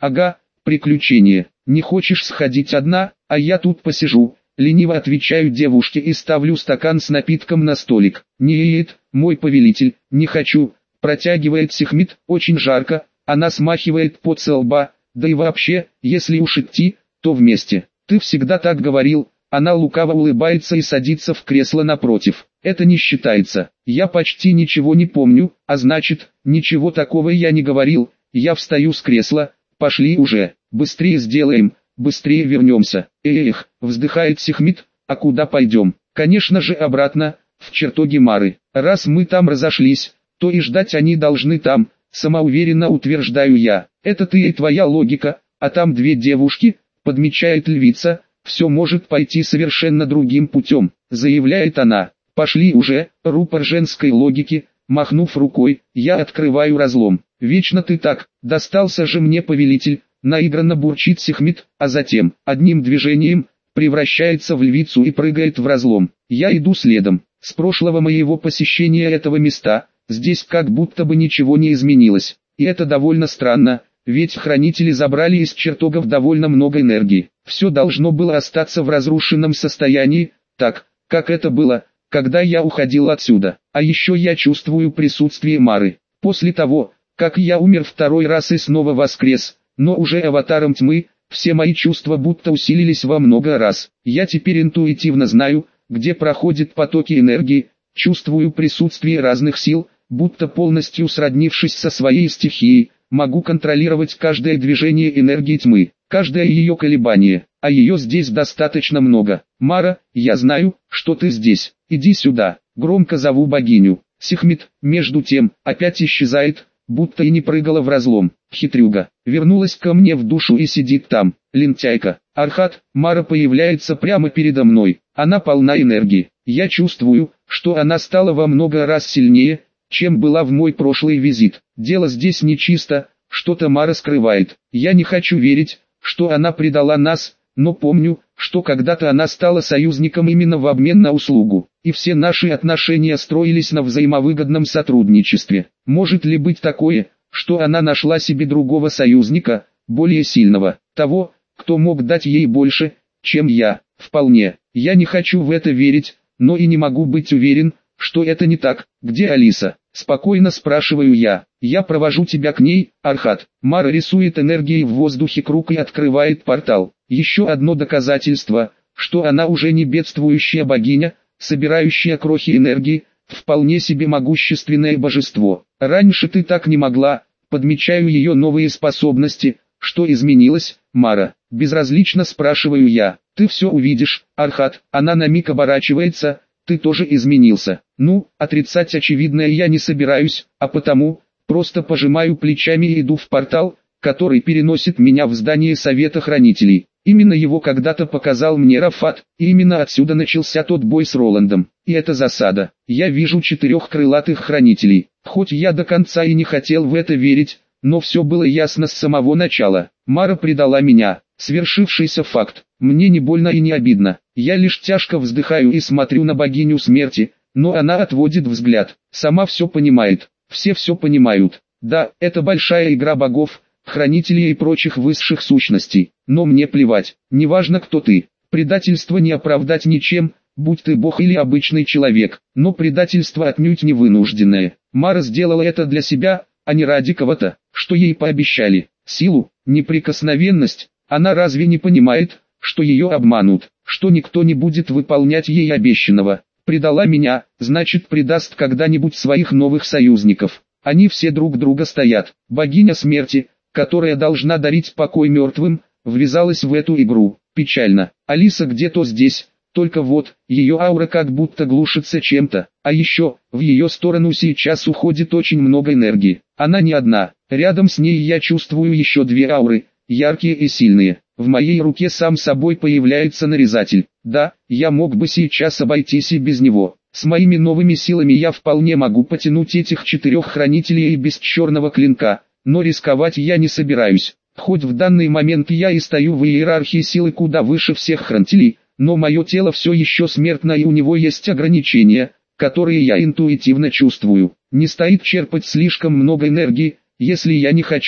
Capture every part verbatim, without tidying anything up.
Ага, приключение. Не хочешь сходить одна, а я тут посижу? Лениво отвечаю девушке и ставлю стакан с напитком на столик. Нет, мой повелитель, не хочу. Протягивает Сехмет, очень жарко. Она смахивает пот со лба. Да и вообще, если уж идти, то вместе. Ты всегда так говорил. Она лукаво улыбается и садится в кресло напротив. Это не считается. Я почти ничего не помню, а значит, ничего такого я не говорил. Я встаю с кресла. Пошли уже, быстрее сделаем, быстрее вернемся. Эх, вздыхает Сехмет, а куда пойдем? Конечно же обратно, в чертоги Мары. Раз мы там разошлись, то и ждать они должны там, самоуверенно утверждаю я. Это ты и твоя логика, а там две девушки, подмечает львица, все может пойти совершенно другим путем, заявляет она. Пошли уже, рупор женской логики, махнув рукой, я открываю разлом. Вечно ты так, достался же мне повелитель, наигранно бурчит Сехмет, а затем, одним движением, превращается в львицу и прыгает в разлом. Я иду следом. С прошлого моего посещения этого места, здесь как будто бы ничего не изменилось. И это довольно странно, ведь хранители забрали из чертогов довольно много энергии. Все должно было остаться в разрушенном состоянии, так, как это было, когда я уходил отсюда. А еще я чувствую присутствие Мары. После того, как я умер второй раз и снова воскрес, но уже аватаром тьмы, все мои чувства будто усилились во много раз. Я теперь интуитивно знаю, где проходят потоки энергии, чувствую присутствие разных сил, будто полностью сроднившись со своей стихией, могу контролировать каждое движение энергии тьмы, каждое ее колебание, а ее здесь достаточно много. Мара, я знаю, что ты здесь, иди сюда, громко зову богиню. Сехмет, между тем, опять исчезает, будто и не прыгала в разлом. Хитрюга, вернулась ко мне в душу и сидит там, лентяйка. Архат, Мара появляется прямо передо мной, она полна энергии. Я чувствую, что она стала во много раз сильнее, чем была в мой прошлый визит. Дело здесь нечисто, что-то Мара скрывает. Я не хочу верить, что она предала нас, но помню, что когда-то она стала союзником именно в обмен на услугу, и все наши отношения строились на взаимовыгодном сотрудничестве. Может ли быть такое, что она нашла себе другого союзника, более сильного, того, кто мог дать ей больше, чем я? Вполне. Я не хочу в это верить, но и не могу быть уверен, что это не так. Где Алиса? Спокойно спрашиваю я. Я провожу тебя к ней, Архат. Мара рисует энергией в воздухе круг и открывает портал. Еще одно доказательство, что она уже не бедствующая богиня, собирающая крохи энергии, вполне себе могущественное божество. Раньше ты так не могла. Подмечаю ее новые способности. Что изменилось, Мара? Безразлично спрашиваю я. Ты все увидишь, Архат. Она на миг оборачивается. Ты тоже изменился. Ну, отрицать очевидное я не собираюсь, а потому, просто пожимаю плечами и иду в портал, который переносит меня в здание Совета Хранителей. Именно его когда-то показал мне Рафат, и именно отсюда начался тот бой с Роландом. И это засада. Я вижу четырех крылатых хранителей. Хоть я до конца и не хотел в это верить, но все было ясно с самого начала. Мара предала меня. Свершившийся факт. Мне не больно и не обидно. Я лишь тяжко вздыхаю и смотрю на богиню смерти, но она отводит взгляд. Сама все понимает. Все все понимают. Да, это большая игра богов, хранителей и прочих высших сущностей. Но мне плевать. Неважно, кто ты. Предательство не оправдать ничем, будь ты бог или обычный человек. Но предательство отнюдь не вынужденное. Мара сделала это для себя, а не ради кого-то, что ей пообещали. Силу, неприкосновенность. Она разве не понимает, что ее обманут, что никто не будет выполнять ей обещанного? Предала меня, значит предаст когда-нибудь своих новых союзников. Они все друг друга стоят. Богиня смерти, которая должна дарить покой мертвым, ввязалась в эту игру. Печально. Алиса где-то здесь, только вот, ее аура как будто глушится чем-то. А еще, в ее сторону сейчас уходит очень много энергии. Она не одна. Рядом с ней я чувствую еще две ауры, яркие и сильные. В моей руке сам собой появляется нарезатель. Да, я мог бы сейчас обойтись и без него. С моими новыми силами я вполне могу потянуть этих четырех хранителей и без черного клинка, но рисковать я не собираюсь. Хоть в данный момент я и стою в иерархии силы куда выше всех хранителей, но мое тело все еще смертно и у него есть ограничения, которые я интуитивно чувствую. Не стоит черпать слишком много энергии, если я не хочу,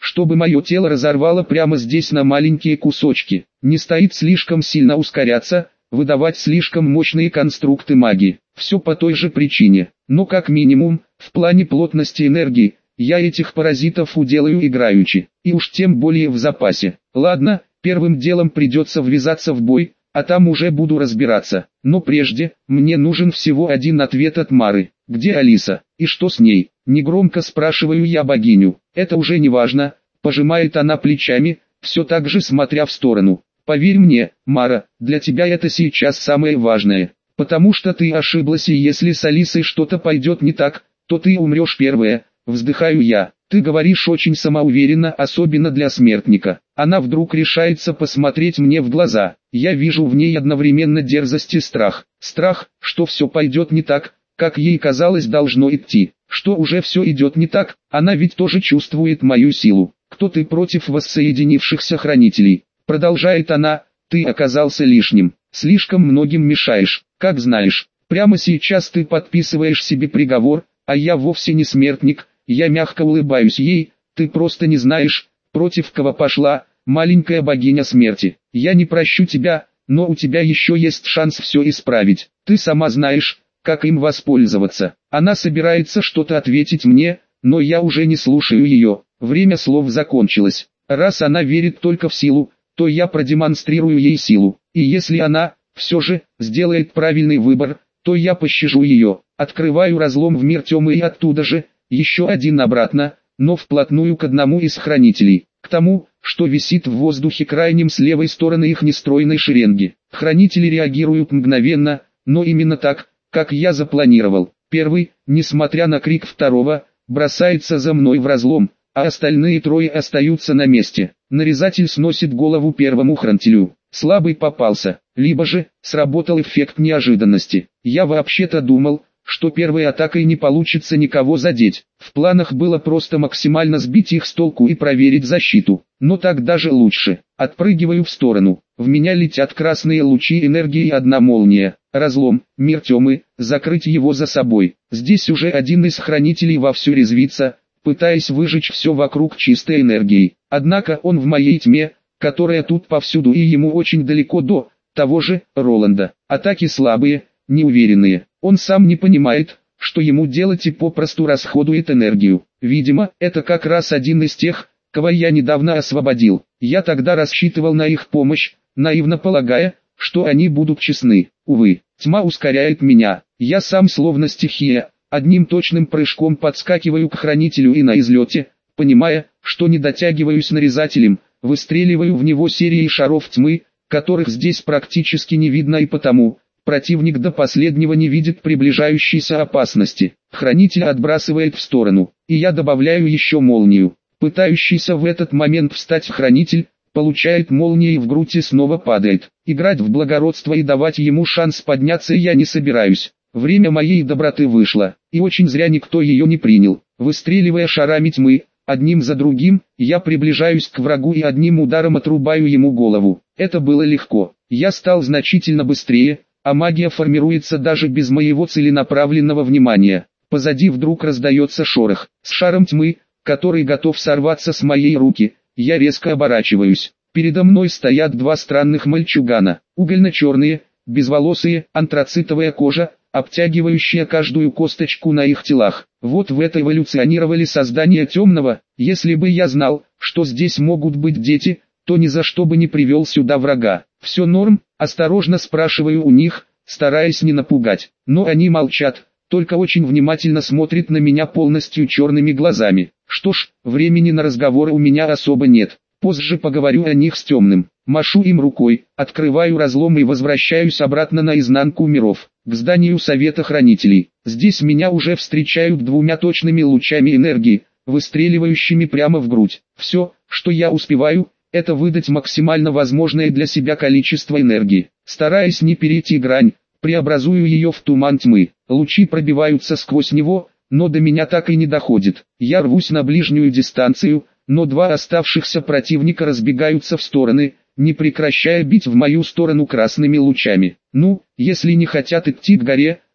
чтобы мое тело разорвало прямо здесь на маленькие кусочки. Не стоит слишком сильно ускоряться, выдавать слишком мощные конструкты магии. Все по той же причине. Но как минимум, в плане плотности энергии, я этих паразитов уделаю играючи. И уж тем более в запасе. Ладно, первым делом придется ввязаться в бой, а там уже буду разбираться. Но прежде, мне нужен всего один ответ от Мары. Где Алиса? И что с ней? Негромко спрашиваю я богиню. Это уже не важно, пожимает она плечами, все так же смотря в сторону. Поверь мне, Мара, для тебя это сейчас самое важное. Потому что ты ошиблась, и если с Алисой что-то пойдет не так, то ты умрешь первая. Вздыхаю я. Ты говоришь очень самоуверенно, особенно для смертника. Она вдруг решается посмотреть мне в глаза. Я вижу в ней одновременно дерзость и страх. Страх, что все пойдет не так, как ей казалось должно идти. Что уже все идет не так, она ведь тоже чувствует мою силу. Кто ты против воссоединившихся хранителей? Продолжает она, ты оказался лишним. Слишком многим мешаешь. Как знаешь, прямо сейчас ты подписываешь себе приговор, а я вовсе не смертник. Я мягко улыбаюсь ей, ты просто не знаешь, против кого пошла, маленькая богиня смерти. Я не прощу тебя, но у тебя еще есть шанс все исправить. Ты сама знаешь, как им воспользоваться. Она собирается что-то ответить мне, но я уже не слушаю ее. Время слов закончилось. Раз она верит только в силу, то я продемонстрирую ей силу. И если она, все же, сделает правильный выбор, то я пощажу ее. Открываю разлом в мир тьмы и оттуда же, еще один обратно, но вплотную к одному из хранителей, к тому, что висит в воздухе крайним с левой стороны их нестройной шеренги. Хранители реагируют мгновенно, но именно так, как я запланировал. Первый, несмотря на крик второго, бросается за мной в разлом, а остальные трое остаются на месте. Нарезатель сносит голову первому хранителю. Слабый попался, либо же, сработал эффект неожиданности. Я вообще-то думал, что первой атакой не получится никого задеть. В планах было просто максимально сбить их с толку и проверить защиту. Но так даже лучше. Отпрыгиваю в сторону. В меня летят красные лучи энергии и одна молния. Разлом, мир тьмы, закрыть его за собой. Здесь уже один из хранителей вовсю резвится, пытаясь выжечь все вокруг чистой энергией. Однако он в моей тьме, которая тут повсюду, и ему очень далеко до того же Роланда. Атаки слабые, неуверенные. Он сам не понимает, что ему делать, и попросту расходует энергию. Видимо, это как раз один из тех, кого я недавно освободил. Я тогда рассчитывал на их помощь, наивно полагая, что они будут честны. Увы, тьма ускоряет меня. Я сам словно стихия, одним точным прыжком подскакиваю к хранителю и на излете, понимая, что не дотягиваюсь нарезателем, выстреливаю в него серией шаров тьмы, которых здесь практически не видно, и потому противник до последнего не видит приближающейся опасности. Хранитель отбрасывает в сторону, и я добавляю еще молнию. Пытающийся в этот момент встать хранитель, получает молнией в грудь и снова падает. Играть в благородство и давать ему шанс подняться я не собираюсь. Время моей доброты вышло, и очень зря никто ее не принял. Выстреливая шарами тьмы, одним за другим, я приближаюсь к врагу и одним ударом отрубаю ему голову. Это было легко. Я стал значительно быстрее, а магия формируется даже без моего целенаправленного внимания. Позади вдруг раздается шорох. С шаром тьмы, который готов сорваться с моей руки, я резко оборачиваюсь. Передо мной стоят два странных мальчугана. Угольно-черные, безволосые, антрацитовая кожа, обтягивающая каждую косточку на их телах. Вот в это эволюционировали создания темного. Если бы я знал, что здесь могут быть дети, то ни за что бы не привел сюда врага. Все норм? Осторожно спрашиваю у них, стараясь не напугать. Но они молчат, только очень внимательно смотрят на меня полностью черными глазами. Что ж, времени на разговоры у меня особо нет. Позже поговорю о них с темным. Машу им рукой, открываю разлом и возвращаюсь обратно на изнанку миров, к зданию Совета Хранителей. Здесь меня уже встречают двумя точными лучами энергии, выстреливающими прямо в грудь. Все, что я успеваю, это выдать максимально возможное для себя количество энергии. Стараясь не перейти грань, преобразую ее в туман тьмы. Лучи пробиваются сквозь него, но до меня так и не доходит. Я рвусь на ближнюю дистанцию, но два оставшихся противника разбегаются в стороны, не прекращая бить в мою сторону красными лучами. Ну, если не хотят идти к горе,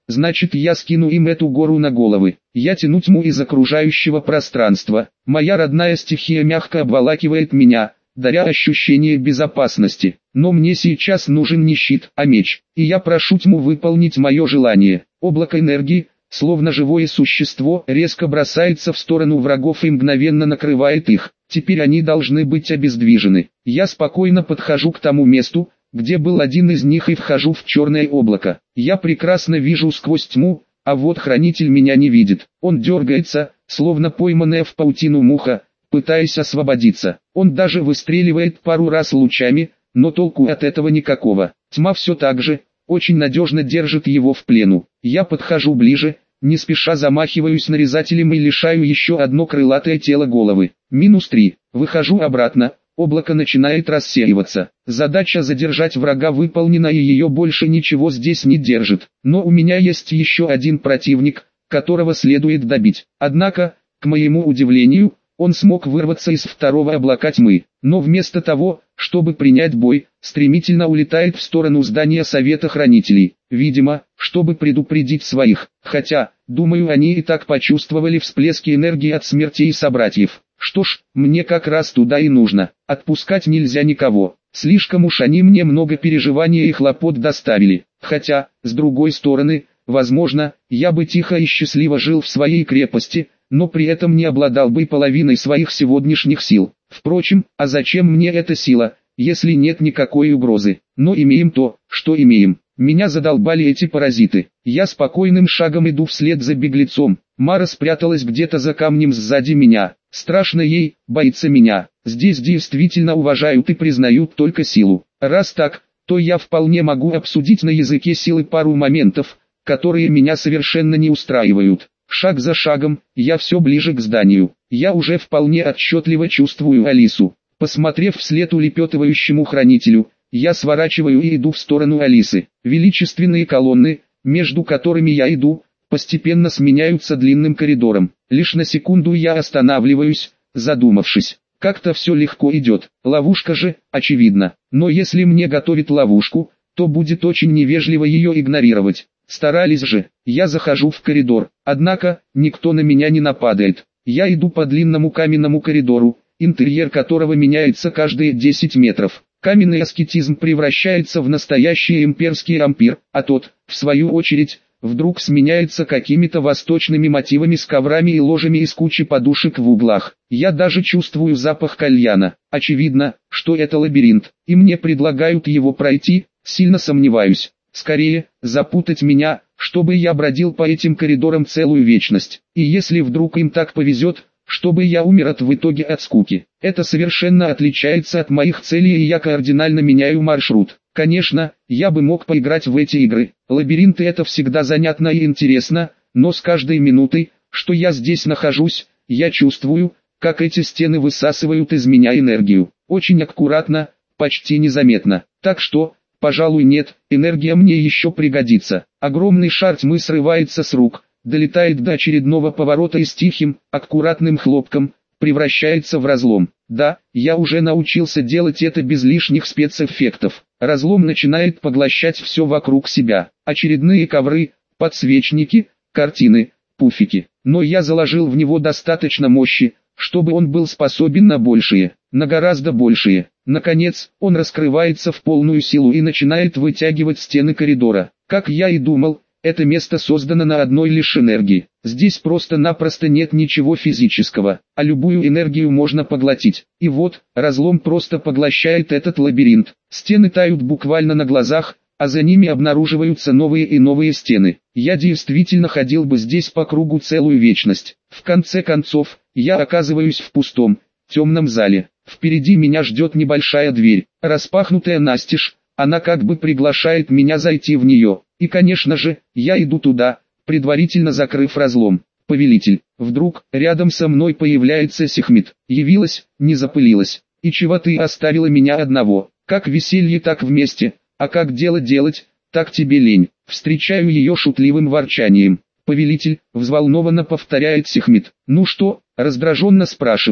значит я скину им эту гору на головы. Я тяну тьму из окружающего пространства. Моя родная стихия мягко обволакивает меня, даря ощущение безопасности. Но мне сейчас нужен не щит, а меч. И я прошу тьму выполнить мое желание. Облако энергии, словно живое существо, резко бросается в сторону врагов и мгновенно накрывает их. Теперь они должны быть обездвижены. Я спокойно подхожу к тому месту, где был один из них, и вхожу в черное облако. Я прекрасно вижу сквозь тьму, а вот хранитель меня не видит. Он дергается, словно пойманная в паутину муха, пытаясь освободиться. Он даже выстреливает пару раз лучами, но толку от этого никакого. Тьма все так же, очень надежно держит его в плену. Я подхожу ближе, не спеша замахиваюсь нарезателем и лишаю еще одно крылатое тело головы. Минус три. Выхожу обратно. Облако начинает рассеиваться. Задача задержать врага выполнена, и ее больше ничего здесь не держит. Но у меня есть еще один противник, которого следует добить. Однако, к моему удивлению, он смог вырваться из второго облака тьмы. Но вместо того, чтобы принять бой, стремительно улетает в сторону здания Совета Хранителей. Видимо, чтобы предупредить своих. Хотя, думаю, они и так почувствовали всплески энергии от смертей собратьев. Что ж, мне как раз туда и нужно. Отпускать нельзя никого. Слишком уж они мне много переживаний и хлопот доставили. Хотя, с другой стороны, возможно, я бы тихо и счастливо жил в своей крепости, но при этом не обладал бы половиной своих сегодняшних сил. Впрочем, а зачем мне эта сила, если нет никакой угрозы? Но имеем то, что имеем. Меня задолбали эти паразиты. Я спокойным шагом иду вслед за беглецом. Мара спряталась где-то за камнем сзади меня. Страшно ей, боится меня. Здесь действительно уважают и признают только силу. Раз так, то я вполне могу обсудить на языке силы пару моментов, которые меня совершенно не устраивают. Шаг за шагом, я все ближе к зданию. Я уже вполне отчетливо чувствую Алису. Посмотрев вслед улепетывающему хранителю, я сворачиваю и иду в сторону Алисы. Величественные колонны, между которыми я иду, постепенно сменяются длинным коридором. Лишь на секунду я останавливаюсь, задумавшись. Как-то все легко идет. Ловушка же, очевидно. Но если мне готовят ловушку, то будет очень невежливо ее игнорировать. Старались же. Я захожу в коридор. Однако, никто на меня не нападает. Я иду по длинному каменному коридору, интерьер которого меняется каждые десять метров. Каменный аскетизм превращается в настоящий имперский ампир, а тот, в свою очередь, вдруг сменяется какими-то восточными мотивами с коврами и ложами из кучи подушек в углах. Я даже чувствую запах кальяна. Очевидно, что это лабиринт, и мне предлагают его пройти, сильно сомневаюсь. Скорее, запутать меня, чтобы я бродил по этим коридорам целую вечность. И если вдруг им так повезет, чтобы я умер от в итоге от скуки. Это совершенно отличается от моих целей, и я кардинально меняю маршрут. Конечно, я бы мог поиграть в эти игры. Лабиринты — это всегда занятно и интересно, но с каждой минутой, что я здесь нахожусь, я чувствую, как эти стены высасывают из меня энергию. Очень аккуратно, почти незаметно. Так что, пожалуй, нет, энергия мне еще пригодится. Огромный шар тьмы срывается с рук, долетает до очередного поворота и с тихим, аккуратным хлопком превращается в разлом. Да, я уже научился делать это без лишних спецэффектов. Разлом начинает поглощать все вокруг себя. Очередные ковры, подсвечники, картины, пуфики. Но я заложил в него достаточно мощи, чтобы он был способен на большее, на гораздо большее. Наконец, он раскрывается в полную силу и начинает вытягивать стены коридора. Как я и думал, это место создано на одной лишь энергии. Здесь просто-напросто нет ничего физического, а любую энергию можно поглотить. И вот, разлом просто поглощает этот лабиринт. Стены тают буквально на глазах, а за ними обнаруживаются новые и новые стены. Я действительно ходил бы здесь по кругу целую вечность. В конце концов, я оказываюсь в пустом, темном зале. Впереди меня ждет небольшая дверь, распахнутая настежь, она как бы приглашает меня зайти в нее. И конечно же, я иду туда, предварительно закрыв разлом. Повелитель, вдруг, рядом со мной появляется Сехмет. Явилась, не запылилась. И чего ты оставила меня одного? Как веселье, так вместе, а как дело делать, так тебе лень. Встречаю ее шутливым ворчанием. Повелитель, взволнованно повторяет Сехмет. Ну что, раздраженно спрашиваю.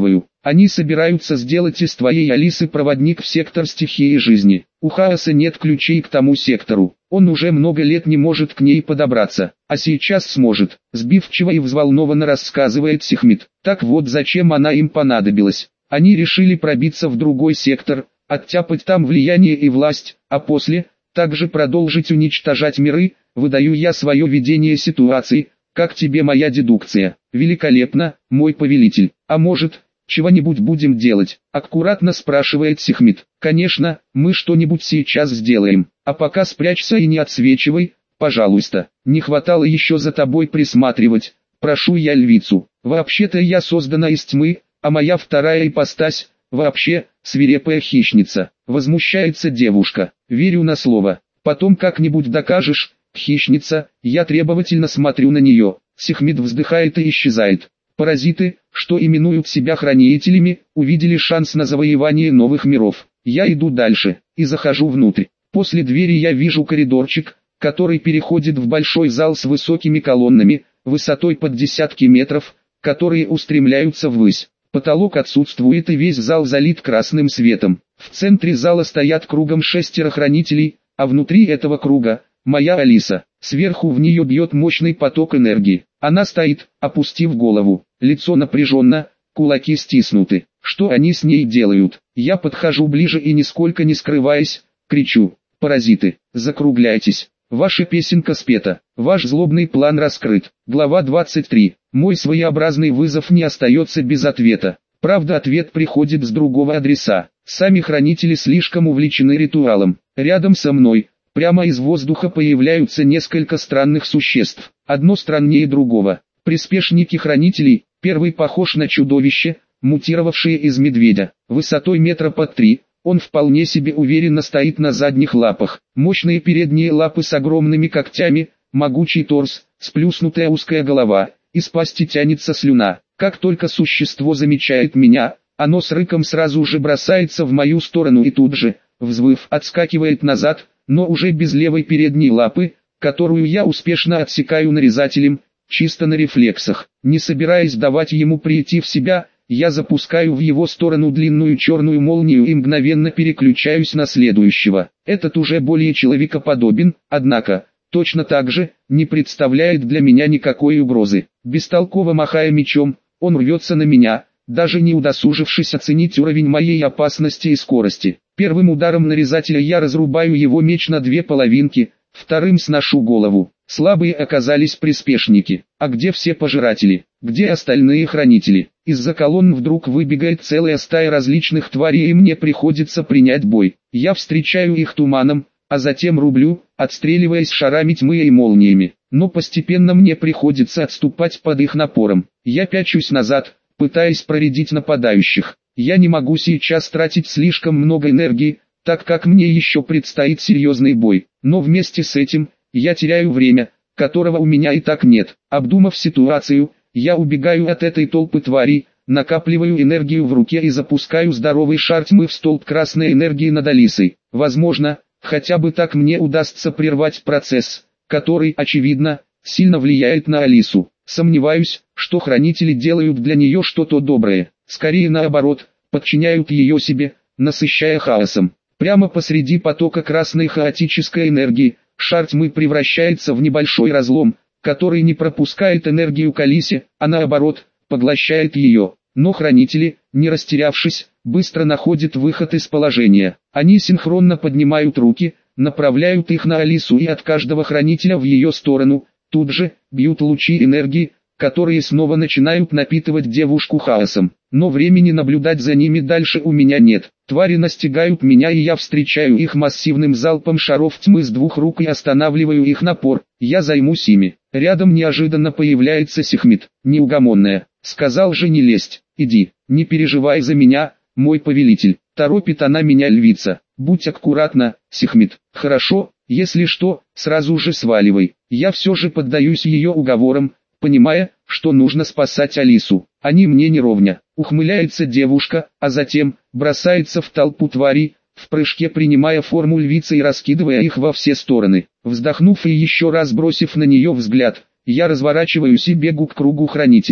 Они собираются сделать из твоей Алисы проводник в сектор стихии жизни. У Хаоса нет ключей к тому сектору. Он уже много лет не может к ней подобраться, а сейчас сможет. Сбивчиво и взволнованно рассказывает Сихмит. Так вот зачем она им понадобилась. Они решили пробиться в другой сектор, оттяпать там влияние и власть, а после, также продолжить уничтожать миры. Выдаю я свое видение ситуации. Как тебе моя дедукция? Великолепно, мой повелитель. А может, чего-нибудь будем делать? Аккуратно спрашивает Сихмит. Конечно, мы что-нибудь сейчас сделаем. А пока спрячься и не отсвечивай, пожалуйста. Не хватало еще за тобой присматривать. Прошу я львицу. Вообще-то я создана из тьмы, а моя вторая ипостась, вообще, свирепая хищница. Возмущается девушка. Верю на слово. Потом как-нибудь докажешь. Хищница, я требовательно смотрю на нее. Сихмит вздыхает и исчезает. Паразиты, что именуют себя хранителями, увидели шанс на завоевание новых миров. Я иду дальше, и захожу внутрь. После двери я вижу коридорчик, который переходит в большой зал с высокими колоннами, высотой под десятки метров, которые устремляются ввысь. Потолок отсутствует и весь зал залит красным светом. В центре зала стоят кругом шестеро хранителей, а внутри этого круга – моя Алиса. Сверху в нее бьет мощный поток энергии. Она стоит, опустив голову, лицо напряженно, кулаки стиснуты. Что они с ней делают? Я подхожу ближе и нисколько не скрываясь, кричу: «Паразиты, закругляйтесь! Ваша песенка спета, ваш злобный план раскрыт». Глава двадцать три. Мой своеобразный вызов не остается без ответа. Правда, ответ приходит с другого адреса. Сами хранители слишком увлечены ритуалом. Рядом со мной, прямо из воздуха, появляются несколько странных существ. Одно страннее другого. Приспешники хранителей. Первый похож на чудовище, мутировавшее из медведя. Высотой метра под три. Он вполне себе уверенно стоит на задних лапах. Мощные передние лапы с огромными когтями, могучий торс, сплюснутая узкая голова. Из пасти тянется слюна. Как только существо замечает меня, оно с рыком сразу же бросается в мою сторону и тут же, взвыв, отскакивает назад, но уже без левой передней лапы, которую я успешно отсекаю нарезателем, чисто на рефлексах. Не собираясь давать ему прийти в себя, я запускаю в его сторону длинную черную молнию и мгновенно переключаюсь на следующего. Этот уже более человекоподобен, однако, точно так же, не представляет для меня никакой угрозы. Бестолково махая мечом, он рвется на меня, даже не удосужившись оценить уровень моей опасности и скорости. Первым ударом нарезателя я разрубаю его меч на две половинки, вторым сношу голову. Слабые оказались приспешники. А где все пожиратели? Где остальные хранители? Из-за колонн вдруг выбегает целая стая различных тварей, и мне приходится принять бой. Я встречаю их туманом, а затем рублю, отстреливаясь шарами тьмы и молниями. Но постепенно мне приходится отступать под их напором. Я пячусь назад, пытаясь проредить нападающих. Я не могу сейчас тратить слишком много энергии, так как мне еще предстоит серьезный бой. Но вместе с этим, я теряю время, которого у меня и так нет. Обдумав ситуацию, я убегаю от этой толпы тварей, накапливаю энергию в руке и запускаю здоровый шар тьмы в столб красной энергии над Алисой. Возможно, хотя бы так мне удастся прервать процесс, который, очевидно, сильно влияет на Алису. Сомневаюсь, что хранители делают для нее что-то доброе. Скорее наоборот, подчиняют ее себе, насыщая хаосом. Прямо посреди потока красной хаотической энергии, шар тьмы превращается в небольшой разлом, который не пропускает энергию к Алисе, а наоборот, поглощает ее. Но хранители, не растерявшись, быстро находят выход из положения. Они синхронно поднимают руки, направляют их на Алису и от каждого хранителя в ее сторону, тут же, бьют лучи энергии, которые снова начинают напитывать девушку хаосом. Но времени наблюдать за ними дальше у меня нет. Твари настигают меня, и я встречаю их массивным залпом шаров тьмы с двух рук и останавливаю их напор. Я займусь ими. Рядом неожиданно появляется Сихмит. Неугомонная. Сказал же не лезть. Иди, не переживай за меня, мой повелитель. Торопит она меня львица. Будь аккуратна, Сихмит. Хорошо, если что, сразу же сваливай. Я все же поддаюсь ее уговорам, понимая, что нужно спасать Алису. Они мне не ровня. Ухмыляется девушка, а затем бросается в толпу тварей, в прыжке принимая форму львицы и раскидывая их во все стороны. Вздохнув и еще раз бросив на нее взгляд, я разворачиваюсь и бегу к кругу хранителей.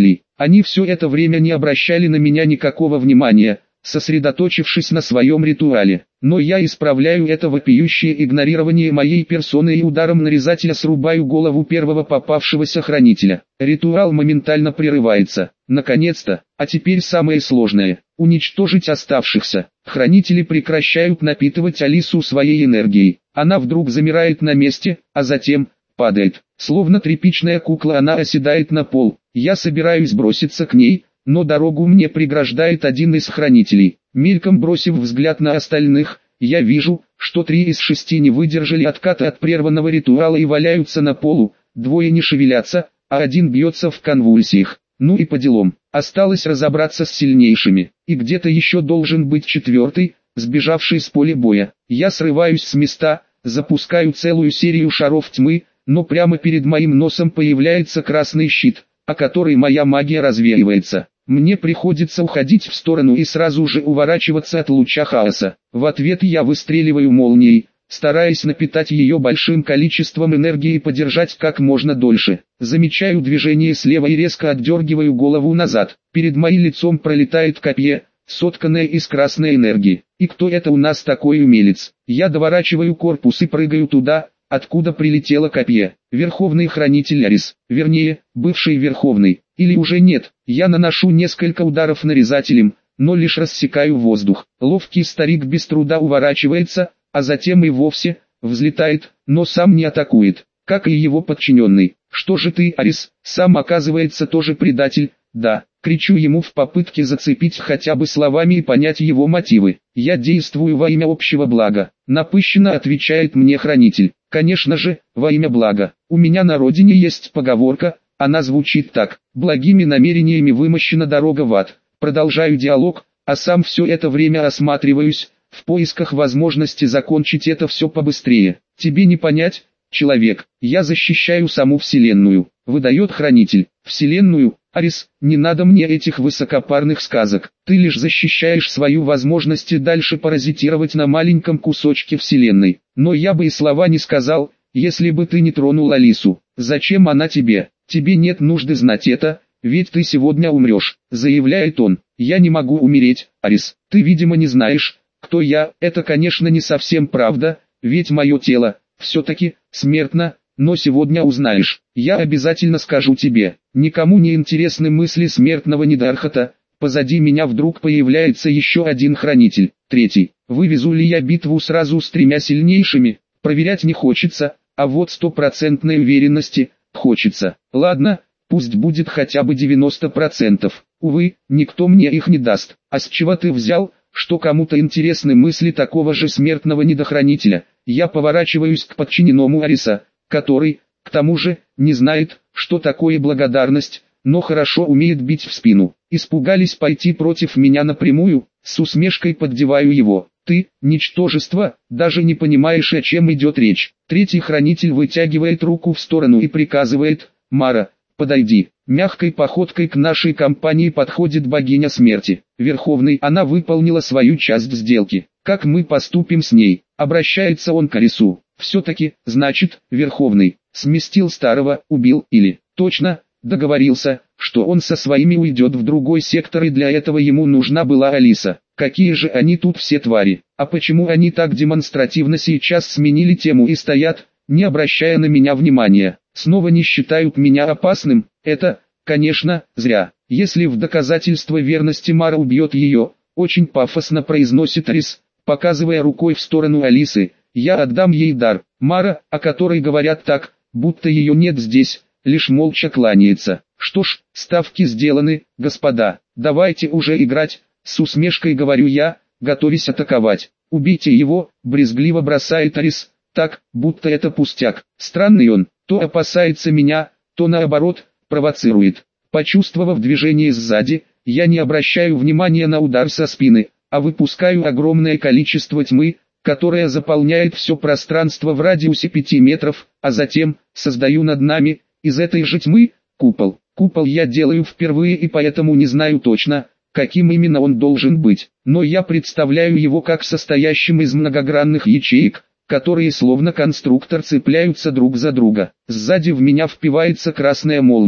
Они все это время не обращали на меня никакого внимания, сосредоточившись на своем ритуале. Но я исправляю это вопиющее игнорирование моей персоны и ударом нарезателя срубаю голову первого попавшегося хранителя. Ритуал моментально прерывается. Наконец-то, а теперь самое сложное – уничтожить оставшихся. Хранители прекращают напитывать Алису своей энергией. Она вдруг замирает на месте, а затем падает. Словно тряпичная кукла она оседает на пол. Я собираюсь броситься к ней, но дорогу мне преграждает один из хранителей. Мельком бросив взгляд на остальных, я вижу, что три из шести не выдержали отката от прерванного ритуала и валяются на полу, двое не шевелятся, а один бьется в конвульсиях. Ну и по делам. Осталось разобраться с сильнейшими, и где-то еще должен быть четвертый, сбежавший с поля боя. Я срываюсь с места, запускаю целую серию шаров тьмы, но прямо перед моим носом появляется красный щит, о который моя магия развеивается. Мне приходится уходить в сторону и сразу же уворачиваться от луча хаоса. В ответ я выстреливаю молнией, стараясь напитать ее большим количеством энергии и подержать как можно дольше. Замечаю движение слева и резко отдергиваю голову назад. Перед моим лицом пролетает копье, сотканное из красной энергии. И кто это у нас такой умелец? Я доворачиваю корпус и прыгаю туда, откуда прилетело копье. Верховный хранитель Арис, вернее, бывший верховный, или уже нет. Я наношу несколько ударов нарезателем, но лишь рассекаю воздух. Ловкий старик без труда уворачивается, а затем и вовсе взлетает, но сам не атакует, как и его подчиненный. Что же ты, Арис, сам оказывается тоже предатель? Да, кричу ему в попытке зацепить хотя бы словами и понять его мотивы. Я действую во имя общего блага, напыщенно отвечает мне хранитель. Конечно же, во имя блага. У меня на родине есть поговорка, она звучит так: благими намерениями вымощена дорога в ад. Продолжаю диалог, а сам все это время осматриваюсь, в поисках возможности закончить это все побыстрее. Тебе не понять, человек, я защищаю саму Вселенную, выдает хранитель. Вселенную? Арис, не надо мне этих высокопарных сказок. Ты лишь защищаешь свою возможность и дальше паразитировать на маленьком кусочке Вселенной. Но я бы и слова не сказал, если бы ты не тронул Алису. Зачем она тебе? Тебе нет нужды знать это, ведь ты сегодня умрешь, заявляет он. Я не могу умереть, Арис. Ты, видимо, не знаешь, кто я. Это, конечно, не совсем правда, ведь мое тело, все-таки, смертно. Но сегодня узнаешь. Я обязательно скажу тебе. Никому не интересны мысли смертного Недархата. Позади меня вдруг появляется еще один хранитель. Третий. Вывезу ли я битву сразу с тремя сильнейшими? Проверять не хочется, а вот стопроцентной уверенности хочется. Ладно, пусть будет хотя бы девяносто процентов. Увы, никто мне их не даст. А с чего ты взял, что кому-то интересны мысли такого же смертного недохранителя? Я поворачиваюсь к подчиненному Ариса, который, к тому же, не знает, что такое благодарность, но хорошо умеет бить в спину. Испугались пойти против меня напрямую, с усмешкой поддеваю его. Ты, ничтожество, даже не понимаешь, о чем идет речь. Третий хранитель вытягивает руку в сторону и приказывает: Мара, подойди. Мягкой походкой к нашей компании подходит богиня смерти. Верховный, она выполнила свою часть сделки. Как мы поступим с ней? Обращается он к Арису. Все-таки, значит, Верховный, сместил старого, убил или, точно, договорился, что он со своими уйдет в другой сектор и для этого ему нужна была Алиса. Какие же они тут все твари, а почему они так демонстративно сейчас сменили тему и стоят, не обращая на меня внимания, снова не считают меня опасным? Это, конечно, зря. Если в доказательство верности Мара убьет ее, очень пафосно произносит Арис, показывая рукой в сторону Алисы, я отдам ей дар. Мара, о которой говорят так, будто ее нет здесь, лишь молча кланяется. Что ж, ставки сделаны, господа, давайте уже играть, с усмешкой говорю я, готовясь атаковать. Убейте его, брезгливо бросает Арис, так, будто это пустяк. Странный он, то опасается меня, то наоборот, провоцирует. Почувствовав движение сзади, я не обращаю внимания на удар со спины, а выпускаю огромное количество тьмы, которая заполняет все пространство в радиусе пяти метров, а затем, создаю над нами, из этой же тьмы, купол. Купол я делаю впервые и поэтому не знаю точно, каким именно он должен быть, но я представляю его как состоящим из многогранных ячеек, которые словно конструктор цепляются друг за друга. Сзади в меня впивается красная молния,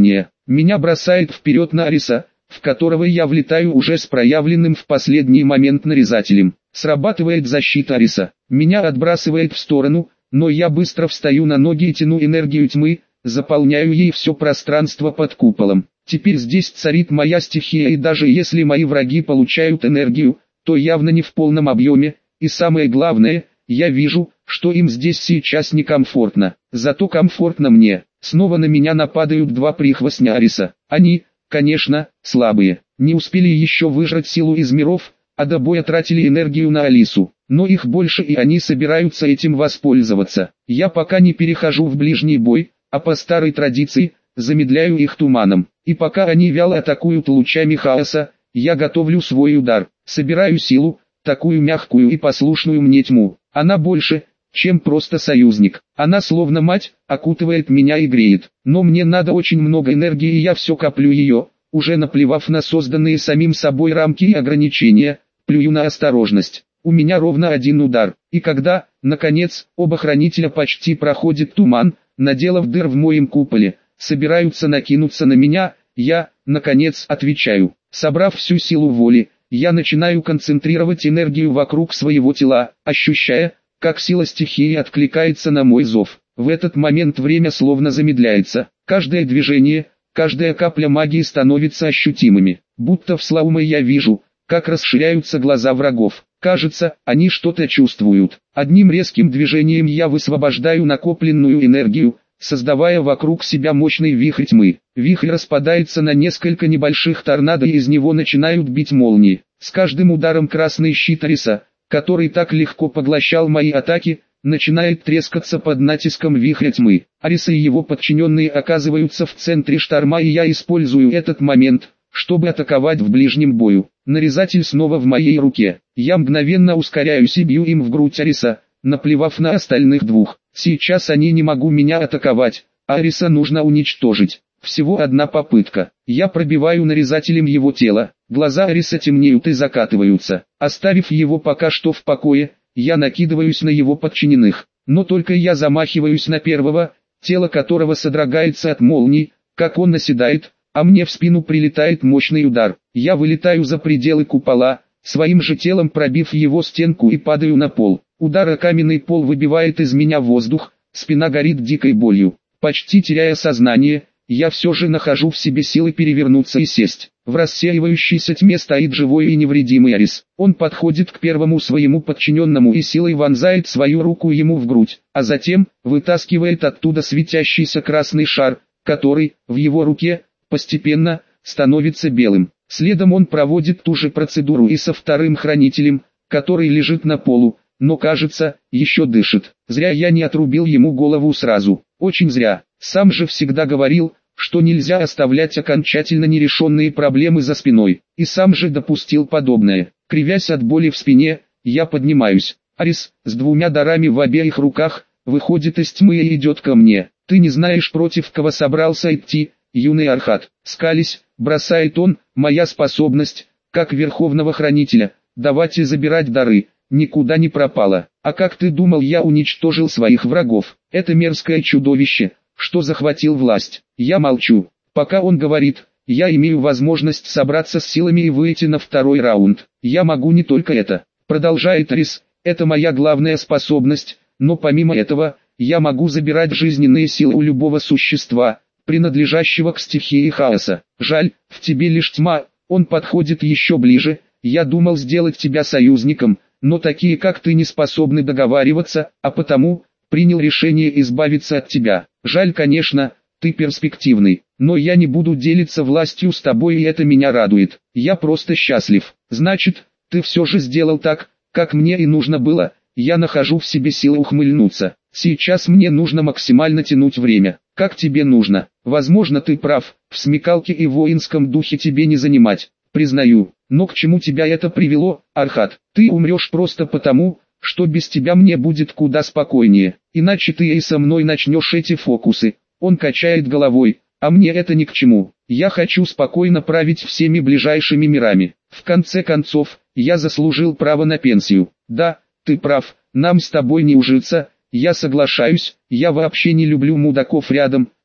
Меня бросает вперед на Ариса, в которого я влетаю уже с проявленным в последний момент нарезателем. Срабатывает защита Ариса. Меня отбрасывает в сторону, но я быстро встаю на ноги и тяну энергию тьмы, заполняю ей все пространство под куполом. Теперь здесь царит моя стихия, и даже если мои враги получают энергию, то явно не в полном объеме, и самое главное, я вижу, что им здесь сейчас некомфортно. Зато комфортно мне. Снова на меня нападают два прихвостня Ариса. Они, конечно, слабые, не успели еще выжать силу из миров, а до боя тратили энергию на Алису. Но их больше, и они собираются этим воспользоваться. Я пока не перехожу в ближний бой, а по старой традиции, замедляю их туманом. И пока они вяло атакуют лучами хаоса, я готовлю свой удар, собираю силу, такую мягкую и послушную мне тьму. Она больше, чем просто союзник. Она словно мать, окутывает меня и греет. Но мне надо очень много энергии, и я все коплю ее, уже наплевав на созданные самим собой рамки и ограничения, плюю на осторожность. У меня ровно один удар, и когда, наконец, оба хранителя почти проходит туман, наделав дыр в моем куполе, собираются накинуться на меня, я, наконец, отвечаю. Собрав всю силу воли, я начинаю концентрировать энергию вокруг своего тела, ощущая, как сила стихии откликается на мой зов. В этот момент время словно замедляется, каждое движение, каждая капля магии становится ощутимыми, будто в слауме я вижу, как расширяются глаза врагов. Кажется, они что-то чувствуют. Одним резким движением я высвобождаю накопленную энергию, создавая вокруг себя мощный вихрь тьмы. Вихрь распадается на несколько небольших торнадо, и из него начинают бить молнии. С каждым ударом красный щит Ариса, который так легко поглощал мои атаки, начинает трескаться под натиском вихря тьмы. Ариса и его подчиненные оказываются в центре шторма, и я использую этот момент, чтобы атаковать в ближнем бою. Нарезатель снова в моей руке. Я мгновенно ускоряюсь и бью им в грудь Ариса, наплевав на остальных двух. Сейчас они не могут меня атаковать, а Ариса нужно уничтожить. Всего одна попытка. Я пробиваю нарезателем его тело. Глаза Ариса темнеют и закатываются. Оставив его пока что в покое, я накидываюсь на его подчиненных. Но только я замахиваюсь на первого, тело которого содрогается от молний, как он наседает, а мне в спину прилетает мощный удар. Я вылетаю за пределы купола, своим же телом пробив его стенку, и падаю на пол. Удар о каменный пол выбивает из меня воздух, спина горит дикой болью. Почти теряя сознание, я все же нахожу в себе силы перевернуться и сесть. В рассеивающейся тьме стоит живой и невредимый Арис. Он подходит к первому своему подчиненному и силой вонзает свою руку ему в грудь, а затем вытаскивает оттуда светящийся красный шар, который, в его руке, постепенно становится белым. Следом он проводит ту же процедуру и со вторым хранителем, который лежит на полу, но кажется, еще дышит. Зря я не отрубил ему голову сразу. Очень зря. Сам же всегда говорил, что нельзя оставлять окончательно нерешенные проблемы за спиной. И сам же допустил подобное. Кривясь от боли в спине, я поднимаюсь. Арис, с двумя дарами в обеих руках, выходит из тьмы и идет ко мне. Ты не знаешь, против кого собрался идти, юный Архат. Скались, бросает он, моя способность, как Верховного Хранителя, давать и забирать дары, никуда не пропала. А как ты думал, я уничтожил своих врагов? Это мерзкое чудовище, что захватил власть. Я молчу. Пока он говорит, я имею возможность собраться с силами и выйти на второй раунд. Я могу не только это. Продолжает Арис, это моя главная способность, но помимо этого, я могу забирать жизненные силы у любого существа, принадлежащего к стихии хаоса. Жаль, в тебе лишь тьма. Он подходит еще ближе. Я думал сделать тебя союзником, но такие как ты не способны договариваться, а потому принял решение избавиться от тебя. Жаль, конечно, ты перспективный, но я не буду делиться властью с тобой, и это меня радует. Я просто счастлив. Значит, ты все же сделал так, как мне и нужно было. Я нахожу в себе силы ухмыльнуться. Сейчас мне нужно максимально тянуть время. Как тебе нужно? Возможно, ты прав, в смекалке и воинском духе тебе не занимать. Признаю, но к чему тебя это привело, Архат? Ты умрешь просто потому, что без тебя мне будет куда спокойнее. Иначе ты и со мной начнешь эти фокусы. Он качает головой, а мне это ни к чему. Я хочу спокойно править всеми ближайшими мирами. В конце концов, я заслужил право на пенсию. Да, ты прав, нам с тобой не ужиться. Я соглашаюсь, я вообще не люблю мудаков рядом,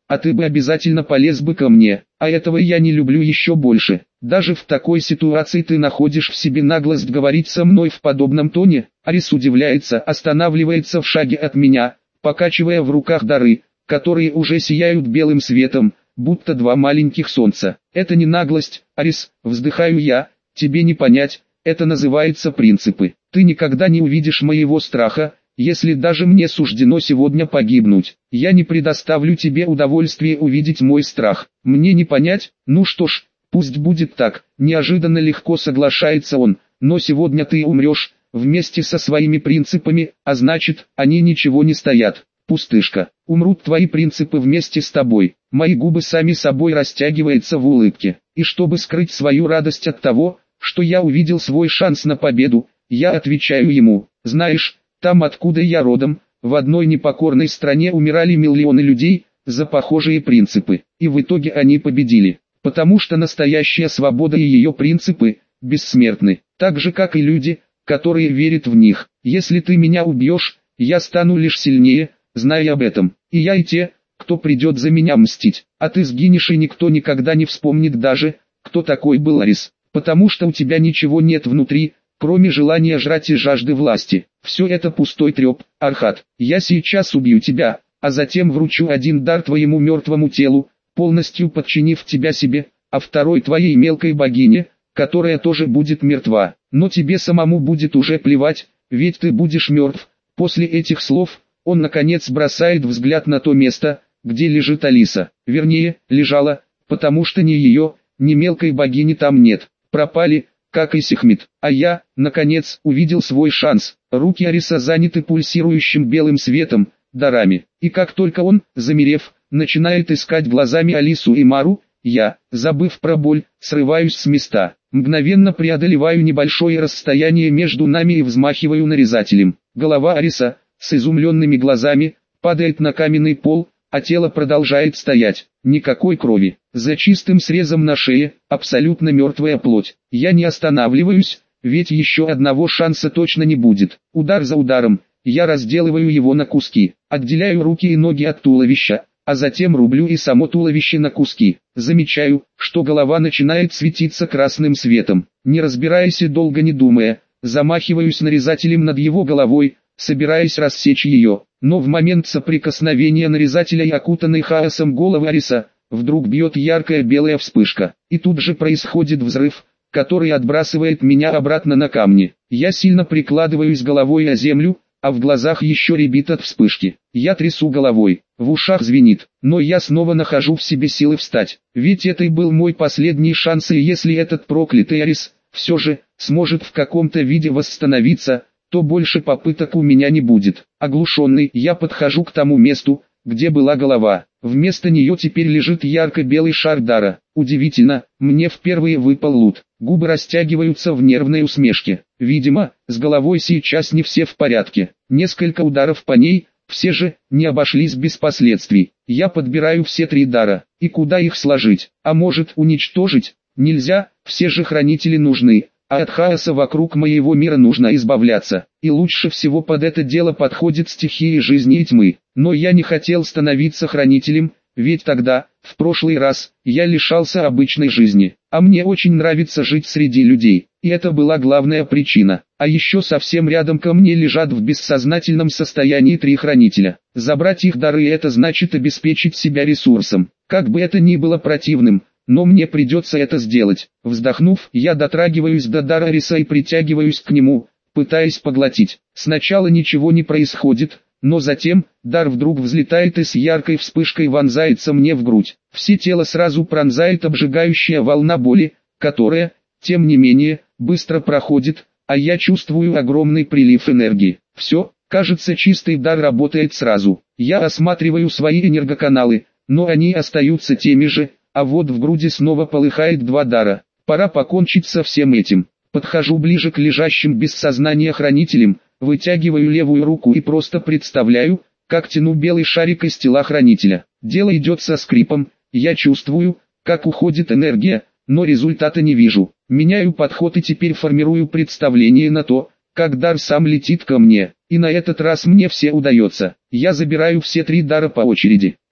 а ты бы обязательно полез бы ко мне, а этого я не люблю еще больше. Даже в такой ситуации ты находишь в себе наглость говорить со мной в подобном тоне. Арис удивляется, останавливается в шаге от меня, покачивая в руках дары, которые уже сияют белым светом, будто два маленьких солнца. Это не наглость, Арис, вздыхаю я, тебе не понять, это называется принципы. Ты никогда не увидишь моего страха, если даже мне суждено сегодня погибнуть. Я не предоставлю тебе удовольствие увидеть мой страх. Мне не понять, ну что ж, пусть будет так. Неожиданно легко соглашается он, но сегодня ты умрешь, вместе со своими принципами, а значит, они ничего не стоят. Пустышка, умрут твои принципы вместе с тобой. Мои губы сами собой растягиваются в улыбке. И чтобы скрыть свою радость от того, что я увидел свой шанс на победу, я отвечаю ему, знаешь, там откуда я родом, в одной непокорной стране умирали миллионы людей за похожие принципы, и в итоге они победили, потому что настоящая свобода и ее принципы бессмертны, так же как и люди, которые верят в них. Если ты меня убьешь, я стану лишь сильнее, зная об этом, и я и те, кто придет за меня мстить, а ты сгинешь и никто никогда не вспомнит даже, кто такой был Арис, потому что у тебя ничего нет внутри, кроме желания жрать и жажды власти. Все это пустой треп, Архат. Я сейчас убью тебя, а затем вручу один дар твоему мертвому телу, полностью подчинив тебя себе, а второй твоей мелкой богине, которая тоже будет мертва. Но тебе самому будет уже плевать, ведь ты будешь мертв. После этих слов, он наконец бросает взгляд на то место, где лежит Алиса. Вернее, лежала, потому что ни ее, ни мелкой богини там нет. Пропали, как и Сехмет. А я, наконец, увидел свой шанс. Руки Ариса заняты пульсирующим белым светом, дарами. И как только он, замерев, начинает искать глазами Алису и Мару, я, забыв про боль, срываюсь с места. Мгновенно преодолеваю небольшое расстояние между нами и взмахиваю нарезателем. Голова Ариса, с изумленными глазами, падает на каменный пол, а тело продолжает стоять. Никакой крови. За чистым срезом на шее, абсолютно мертвая плоть. Я не останавливаюсь, ведь еще одного шанса точно не будет. Удар за ударом, я разделываю его на куски, отделяю руки и ноги от туловища, а затем рублю и само туловище на куски. Замечаю, что голова начинает светиться красным светом. Не разбираясь и долго не думая, замахиваюсь нарезателем над его головой, собираясь рассечь ее. Но в момент соприкосновения нарезателя и окутанной хаосом головы Ариса, вдруг бьет яркая белая вспышка, и тут же происходит взрыв, который отбрасывает меня обратно на камни. Я сильно прикладываюсь головой о землю, а в глазах еще рябит от вспышки. Я трясу головой, в ушах звенит, но я снова нахожу в себе силы встать, ведь это и был мой последний шанс, и если этот проклятый Арис, все же, сможет в каком-то виде восстановиться, то больше попыток у меня не будет. Оглушенный, я подхожу к тому месту, где была голова. Вместо нее теперь лежит ярко-белый шар дара. Удивительно, мне впервые выпал лут. Губы растягиваются в нервной усмешке. Видимо, с головой сейчас не все в порядке. Несколько ударов по ней, все же, не обошлись без последствий. Я подбираю все три дара. И куда их сложить? А может, уничтожить? Нельзя, все же хранители нужны. А от хаоса вокруг моего мира нужно избавляться, и лучше всего под это дело подходит стихия жизни и тьмы. Но я не хотел становиться хранителем, ведь тогда, в прошлый раз, я лишался обычной жизни, а мне очень нравится жить среди людей, и это была главная причина. А еще совсем рядом ко мне лежат в бессознательном состоянии три хранителя. Забрать их дары — это значит обеспечить себя ресурсом, как бы это ни было противным. Но мне придется это сделать. Вздохнув, я дотрагиваюсь до дара Ариса и притягиваюсь к нему, пытаясь поглотить. Сначала ничего не происходит, но затем, дар вдруг взлетает и с яркой вспышкой вонзается мне в грудь. Все тело сразу пронзает обжигающая волна боли, которая, тем не менее, быстро проходит, а я чувствую огромный прилив энергии. Все, кажется, чистый дар работает сразу. Я осматриваю свои энергоканалы, но они остаются теми же. А вот в груди снова полыхает два дара. Пора покончить со всем этим. Подхожу ближе к лежащим без сознания хранителям, вытягиваю левую руку и просто представляю, как тяну белый шарик из тела хранителя. Дело идет со скрипом, я чувствую, как уходит энергия, но результата не вижу. Меняю подход и теперь формирую представление на то, как дар сам летит ко мне. И на этот раз мне все удается. Я забираю все три дара по очереди.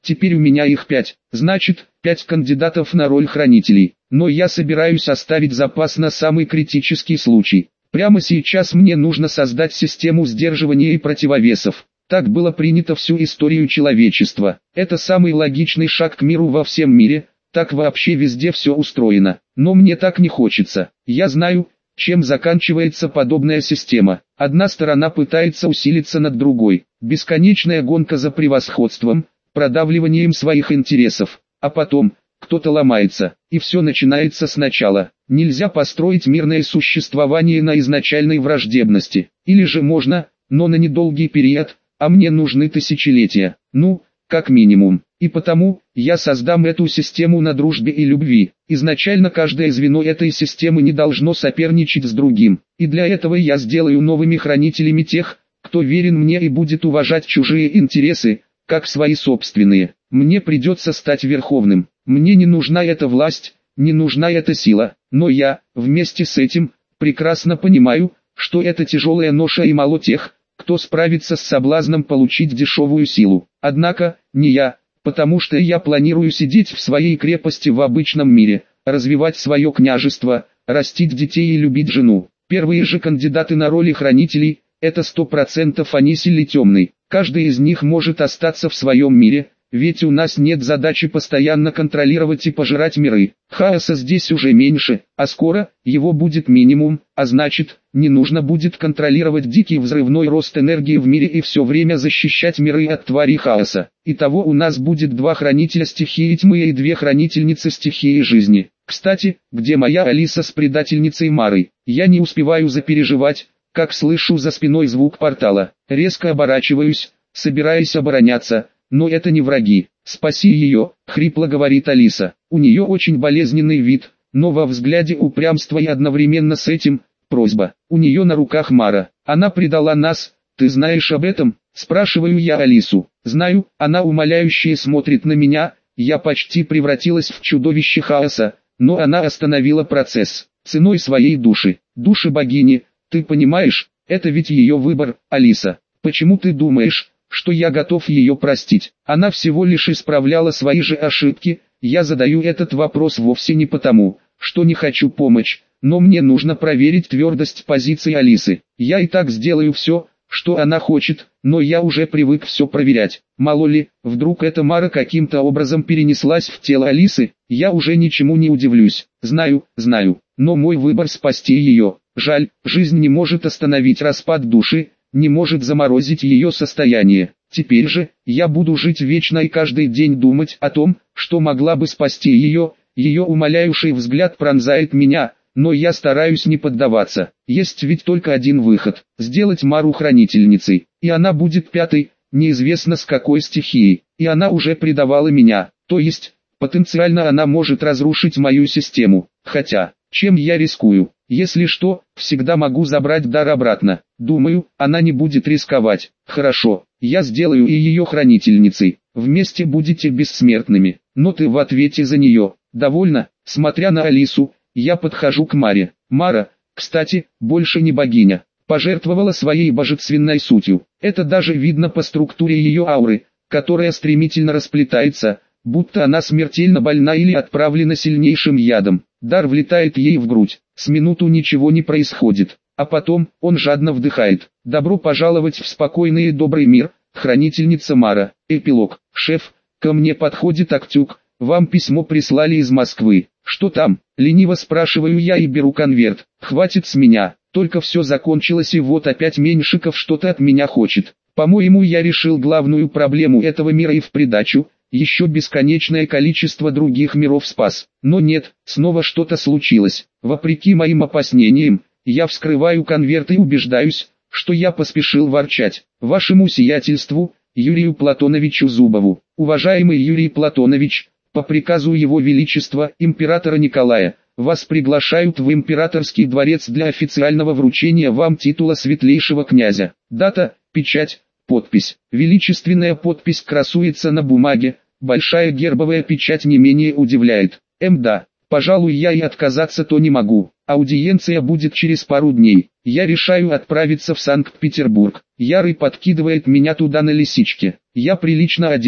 Теперь у меня их пять, значит, пять кандидатов на роль хранителей. Но я собираюсь оставить запас на самый критический случай. Прямо сейчас мне нужно создать систему сдерживания и противовесов. Так было принято всю историю человечества. Это самый логичный шаг к миру во всем мире, так вообще везде все устроено. Но мне так не хочется. Я знаю, чем заканчивается подобная система. Одна сторона пытается усилиться над другой. Бесконечная гонка за превосходством, продавливанием своих интересов. А потом, кто-то ломается, и все начинается сначала. Нельзя построить мирное существование на изначальной враждебности. Или же можно, но на недолгий период, а мне нужны тысячелетия. Ну, как минимум. И потому, я создам эту систему на дружбе и любви. Изначально каждое звено этой системы не должно соперничать с другим. И для этого я сделаю новыми хранителями тех, кто верен мне и будет уважать чужие интересы, как свои собственные. Мне придется стать верховным. Мне не нужна эта власть, не нужна эта сила. Но я, вместе с этим, прекрасно понимаю, что это тяжелая ноша и мало тех, кто справится с соблазном получить дешевую силу. Однако, не я, потому что я планирую сидеть в своей крепости в обычном мире, развивать свое княжество, растить детей и любить жену. Первые же кандидаты на роли хранителей – это сто процентов Анис или Темный. Каждый из них может остаться в своем мире, ведь у нас нет задачи постоянно контролировать и пожирать миры. Хаоса здесь уже меньше, а скоро его будет минимум, а значит, не нужно будет контролировать дикий взрывной рост энергии в мире и все время защищать миры от тварей хаоса. Итого у нас будет два хранителя стихии тьмы и две хранительницы стихии жизни. Кстати, где моя Алиса с предательницей Марой? Я не успеваю запереживать, как слышу за спиной звук портала. Резко оборачиваюсь, собираясь обороняться, но это не враги. «Спаси ее», — хрипло говорит Алиса. У нее очень болезненный вид, но во взгляде упрямство и одновременно с этим просьба. У нее на руках Мара. Она предала нас, ты знаешь об этом? Спрашиваю я Алису. Знаю, она умоляюще смотрит на меня, я почти превратилась в чудовище хаоса, но она остановила процесс, ценой своей души. Души богини, ты понимаешь, это ведь ее выбор, Алиса. Почему ты думаешь, что я готов ее простить? Она всего лишь исправляла свои же ошибки. Я задаю этот вопрос вовсе не потому, что не хочу помочь, но мне нужно проверить твердость позиции Алисы. Я и так сделаю все, что она хочет, но я уже привык все проверять. Мало ли, вдруг эта Мара каким-то образом перенеслась в тело Алисы, я уже ничему не удивлюсь. Знаю, знаю, но мой выбор спасти ее. Жаль, жизнь не может остановить распад души, не может заморозить ее состояние. Теперь же, я буду жить вечно и каждый день думать о том, что могла бы спасти ее. Ее умоляющий взгляд пронзает меня, но я стараюсь не поддаваться. Есть ведь только один выход – сделать Мару хранительницей, и она будет пятой, неизвестно с какой стихией, и она уже предавала меня, то есть, потенциально она может разрушить мою систему, хотя, чем я рискую? Если что, всегда могу забрать дар обратно. Думаю, она не будет рисковать. Хорошо, я сделаю и ее хранительницей. Вместе будете бессмертными. Но ты в ответе за нее. Довольно? Смотря на Алису, я подхожу к Маре. Мара, кстати, больше не богиня. Пожертвовала своей божественной сутью. Это даже видно по структуре ее ауры, которая стремительно расплетается, будто она смертельно больна или отравлена сильнейшим ядом. Дар влетает ей в грудь. С минуту ничего не происходит, а потом он жадно вдыхает. Добро пожаловать в спокойный и добрый мир, хранительница Мара. Эпилог. Шеф, ко мне подходит Актюк, вам письмо прислали из Москвы. Что там? Лениво спрашиваю я и беру конверт. Хватит с меня, только все закончилось и вот опять Меньшиков что-то от меня хочет. По-моему, я решил главную проблему этого мира и в придачу еще бесконечное количество других миров спас. Но нет, снова что-то случилось. Вопреки моим опасениям, я вскрываю конверт и убеждаюсь, что я поспешил ворчать. Вашему сиятельству, Юрию Платоновичу Зубову. Уважаемый Юрий Платонович, по приказу Его Величества, императора Николая, вас приглашают в императорский дворец для официального вручения вам титула светлейшего князя. Дата, печать, подпись. Величественная подпись красуется на бумаге, большая гербовая печать не менее удивляет. Мда, пожалуй, я и отказаться-то не могу. Аудиенция будет через пару дней. Я решаю отправиться в Санкт-Петербург. Ярый подкидывает меня туда на лисичке. Я прилично одет,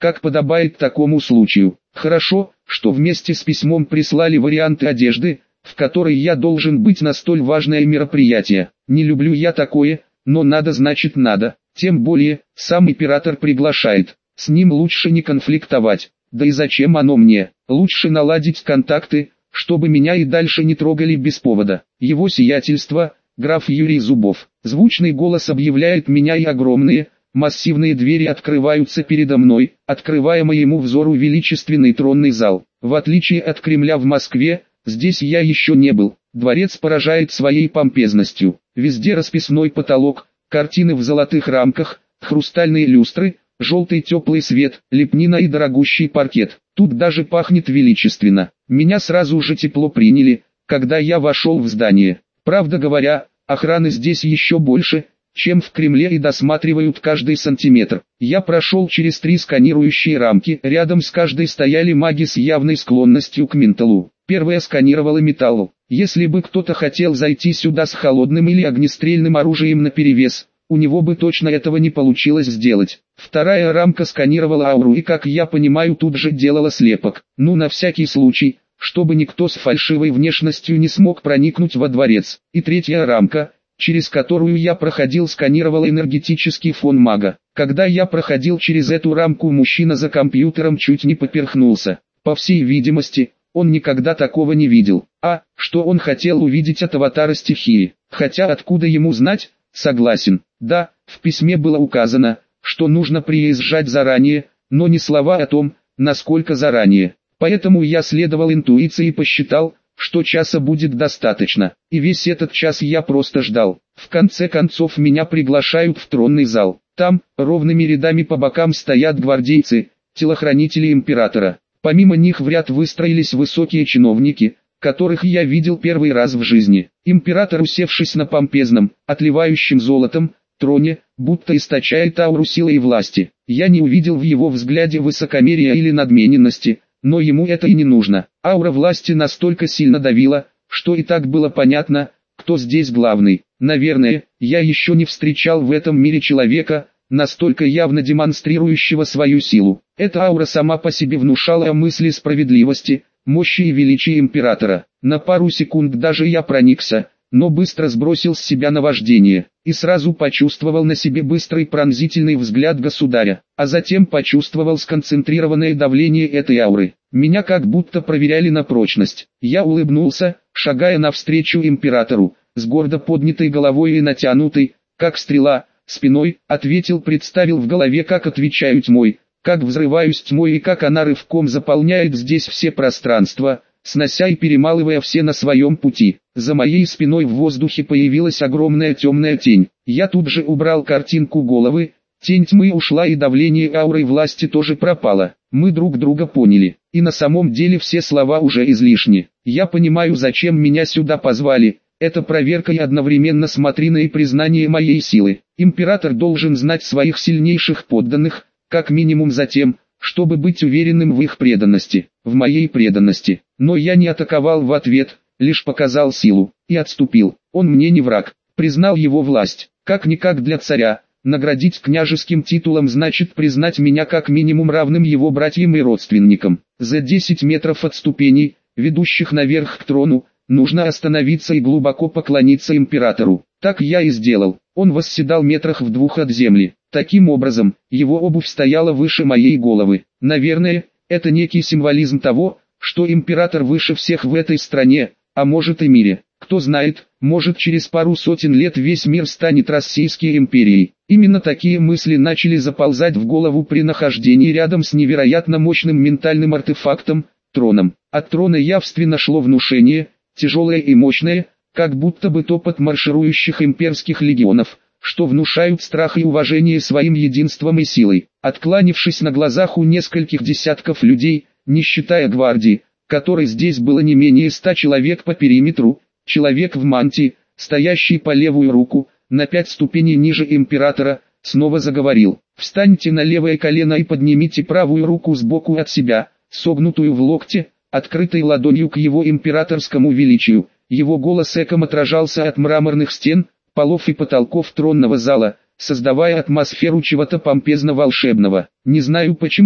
как подобает такому случаю. Хорошо, что вместе с письмом прислали варианты одежды, в которой я должен быть на столь важное мероприятие. Не люблю я такое, но надо значит надо. Тем более, сам император приглашает. С ним лучше не конфликтовать. Да и зачем оно мне? Лучше наладить контакты, чтобы меня и дальше не трогали без повода. Его сиятельство, граф Юрий Зубов. Звучный голос объявляет меня, и огромные, массивные двери открываются передо мной, открывая моему взору величественный тронный зал. В отличие от Кремля в Москве, здесь я еще не был. Дворец поражает своей помпезностью. Везде расписной потолок, картины в золотых рамках, хрустальные люстры, желтый теплый свет, лепнина и дорогущий паркет. Тут даже пахнет величественно. Меня сразу же тепло приняли, когда я вошел в здание. Правда говоря, охраны здесь еще больше, чем в Кремле, и досматривают каждый сантиметр. Я прошел через три сканирующие рамки, рядом с каждой стояли маги с явной склонностью к менталу. Первая сканировала металл. Если бы кто-то хотел зайти сюда с холодным или огнестрельным оружием наперевес, у него бы точно этого не получилось сделать. Вторая рамка сканировала ауру и, как я понимаю, тут же делала слепок. Ну, на всякий случай, чтобы никто с фальшивой внешностью не смог проникнуть во дворец. И третья рамка, через которую я проходил, сканировала энергетический фон мага. Когда я проходил через эту рамку, мужчина за компьютером чуть не поперхнулся. По всей видимости, он никогда такого не видел. А, что он хотел увидеть от аватара стихии. Хотя откуда ему знать? Согласен. Да, в письме было указано, что нужно приезжать заранее, но не слова о том, насколько заранее. Поэтому я следовал интуиции и посчитал, что часа будет достаточно. И весь этот час я просто ждал. В конце концов меня приглашают в тронный зал. Там, ровными рядами по бокам, стоят гвардейцы, телохранители императора. Помимо них в ряд выстроились высокие чиновники, которых я видел первый раз в жизни. Император, усевшись на помпезном, отливающем золотом, троне, будто источает ауру силы и власти. Я не увидел в его взгляде высокомерия или надмененности, но ему это и не нужно. Аура власти настолько сильно давила, что и так было понятно, кто здесь главный. Наверное, я еще не встречал в этом мире человека, настолько явно демонстрирующего свою силу. Эта аура сама по себе внушала мысли справедливости, мощи и величия императора. На пару секунд даже я проникся, но быстро сбросил с себя наваждение, и сразу почувствовал на себе быстрый пронзительный взгляд государя, а затем почувствовал сконцентрированное давление этой ауры. Меня как будто проверяли на прочность. Я улыбнулся, шагая навстречу императору, с гордо поднятой головой и натянутой, как стрела, спиной, ответил, представил в голове, как отвечаю тьмой, как взрываюсь тьмой и как она рывком заполняет здесь все пространства, снося и перемалывая все на своем пути. За моей спиной в воздухе появилась огромная темная тень. Я тут же убрал картинку головы, тень тьмы ушла и давление ауры власти тоже пропало. Мы друг друга поняли, и на самом деле все слова уже излишни. Я понимаю, зачем меня сюда позвали. Это проверка и одновременно смотрина и признание моей силы. Император должен знать своих сильнейших подданных, как минимум за тем, чтобы быть уверенным в их преданности, в моей преданности. Но я не атаковал в ответ, лишь показал силу, и отступил. Он мне не враг, признал его власть, как-никак для царя. Наградить княжеским титулом значит признать меня как минимум равным его братьям и родственникам. За десять метров от ступеней, ведущих наверх к трону, нужно остановиться и глубоко поклониться императору. Так я и сделал. Он восседал метрах в двух от земли. Таким образом, его обувь стояла выше моей головы. Наверное, это некий символизм того, что император выше всех в этой стране, а может и мире. Кто знает, может через пару сотен лет весь мир станет Российской империей. Именно такие мысли начали заползать в голову при нахождении рядом с невероятно мощным ментальным артефактом, троном. От трона явственно шло внушение, тяжелое и мощное, как будто бы топот марширующих имперских легионов, что внушают страх и уважение своим единством и силой. Откланившись на глазах у нескольких десятков людей, не считая гвардии, которой здесь было не менее ста человек по периметру, человек в мантии, стоящий по левую руку, на пять ступеней ниже императора, снова заговорил. «Встаньте на левое колено и поднимите правую руку сбоку от себя, согнутую в локте, открытой ладонью к его императорскому величию». Его голос эхом отражался от мраморных стен, полов и потолков тронного зала, создавая атмосферу чего-то помпезно-волшебного. Не знаю почему,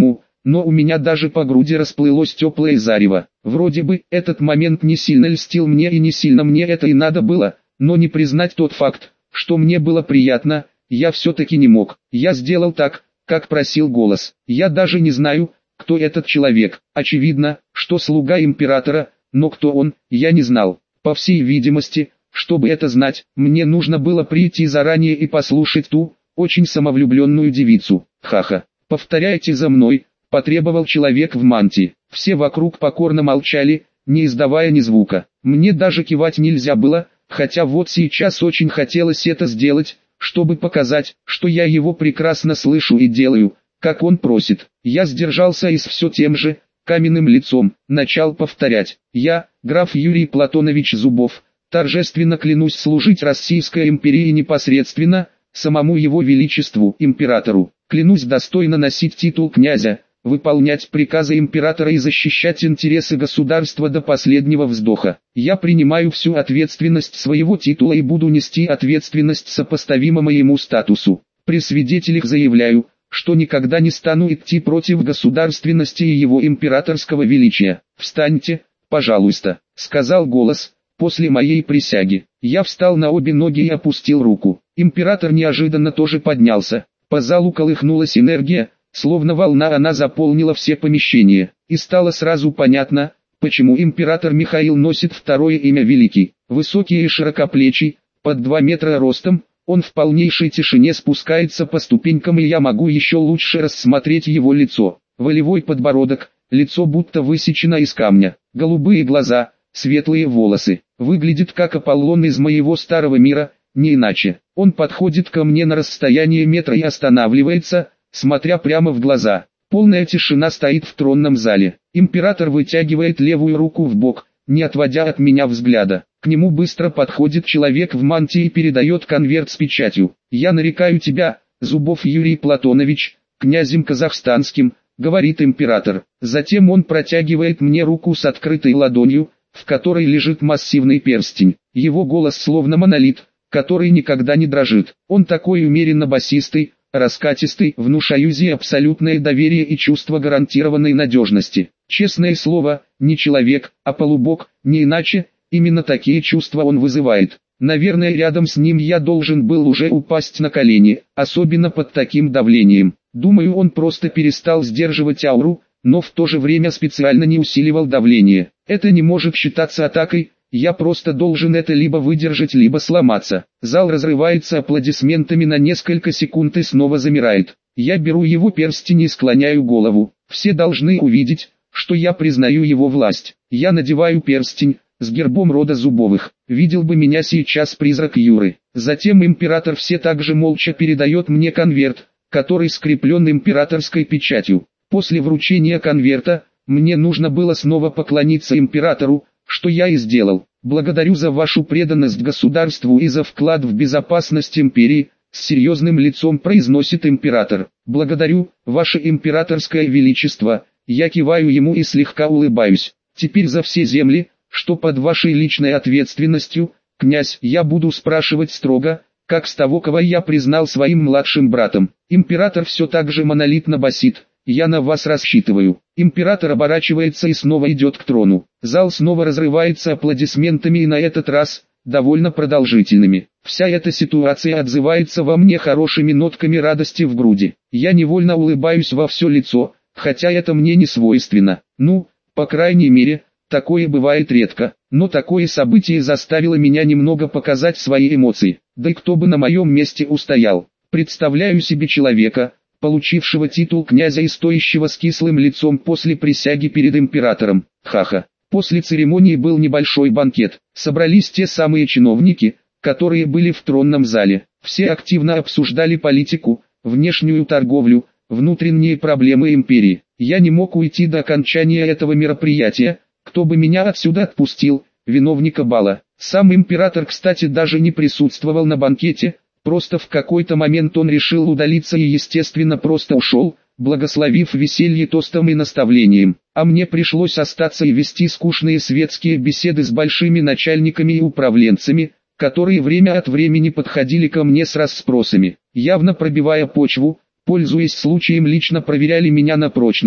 но у меня даже по груди расплылось теплое зарево. Вроде бы, этот момент не сильно льстил мне и не сильно мне это и надо было, но не признать тот факт, что мне было приятно, я все-таки не мог. Я сделал так, как просил голос. Я даже не знаю, кто этот человек. Очевидно, что слуга императора, но кто он, я не знал. По всей видимости, чтобы это знать, мне нужно было прийти заранее и послушать ту, очень самовлюбленную девицу. Ха-ха. «Повторяйте за мной», — потребовал человек в мантии. Все вокруг покорно молчали, не издавая ни звука. Мне даже кивать нельзя было, хотя вот сейчас очень хотелось это сделать, чтобы показать, что я его прекрасно слышу и делаю, как он просит. Я сдержался и с все тем же, каменным лицом, начал повторять. «Я, граф Юрий Платонович Зубов, торжественно клянусь служить Российской империи непосредственно, самому его величеству, императору. Клянусь достойно носить титул князя, выполнять приказы императора и защищать интересы государства до последнего вздоха. Я принимаю всю ответственность своего титула и буду нести ответственность сопоставимо моему статусу. При свидетелях заявляю, что никогда не стану идти против государственности и его императорского величия. Встаньте, пожалуйста», — сказал голос, после моей присяги. Я встал на обе ноги и опустил руку. Император неожиданно тоже поднялся. По залу колыхнулась энергия, словно волна она заполнила все помещения. И стало сразу понятно, почему император Михаил носит второе имя Великий. Высокий и широкоплечий, под два метра ростом, он в полнейшей тишине спускается по ступенькам, и я могу еще лучше рассмотреть его лицо. Волевой подбородок, лицо будто высечено из камня, голубые глаза, светлые волосы. Выглядит как Аполлон из моего старого мира, не иначе. Он подходит ко мне на расстояние метра и останавливается, смотря прямо в глаза. Полная тишина стоит в тронном зале. Император вытягивает левую руку в бок, не отводя от меня взгляда. К нему быстро подходит человек в мантии и передает конверт с печатью. «Я нарекаю тебя, Зубов Юрий Платонович, князем казахстанским», — говорит император. Затем он протягивает мне руку с открытой ладонью, в которой лежит массивный перстень. Его голос словно монолит, который никогда не дрожит. Он такой умеренно басистый, раскатистый, внушающий абсолютное доверие и чувство гарантированной надежности. Честное слово, не человек, а полубог, не иначе, именно такие чувства он вызывает. Наверное, рядом с ним я должен был уже упасть на колени, особенно под таким давлением. Думаю, он просто перестал сдерживать ауру, но в то же время специально не усиливал давление. Это не может считаться атакой. Я просто должен это либо выдержать, либо сломаться. Зал разрывается аплодисментами на несколько секунд и снова замирает. Я беру его перстень и склоняю голову. Все должны увидеть, что я признаю его власть. Я надеваю перстень с гербом рода Зубовых. Видел бы меня сейчас призрак Юры. Затем император все так же молча передает мне конверт, который скреплен императорской печатью. После вручения конверта, мне нужно было снова поклониться императору, что я и сделал. «Благодарю за вашу преданность государству и за вклад в безопасность империи», — с серьезным лицом произносит император. «Благодарю, ваше императорское величество», я киваю ему и слегка улыбаюсь. «Теперь за все земли, что под вашей личной ответственностью, князь, я буду спрашивать строго, как с того, кого я признал своим младшим братом». Император все так же монолитно басит. «Я на вас рассчитываю». Император оборачивается и снова идет к трону. Зал снова разрывается аплодисментами, и на этот раз, довольно продолжительными. Вся эта ситуация отзывается во мне хорошими нотками радости в груди. Я невольно улыбаюсь во все лицо, хотя это мне не свойственно. Ну, по крайней мере, такое бывает редко. Но такое событие заставило меня немного показать свои эмоции. Да и кто бы на моем месте устоял. Представляю себе человека, получившего титул князя и стоящего с кислым лицом после присяги перед императором. Ха-ха. После церемонии был небольшой банкет. Собрались те самые чиновники, которые были в тронном зале. Все активно обсуждали политику, внешнюю торговлю, внутренние проблемы империи. Я не мог уйти до окончания этого мероприятия. Кто бы меня отсюда отпустил, виновника бала. Сам император, кстати, даже не присутствовал на банкете. Просто в какой-то момент он решил удалиться и естественно просто ушел, благословив веселье тостом и наставлением. А мне пришлось остаться и вести скучные светские беседы с большими начальниками и управленцами, которые время от времени подходили ко мне с расспросами. Явно пробивая почву, пользуясь случаем, лично проверяли меня на прочность,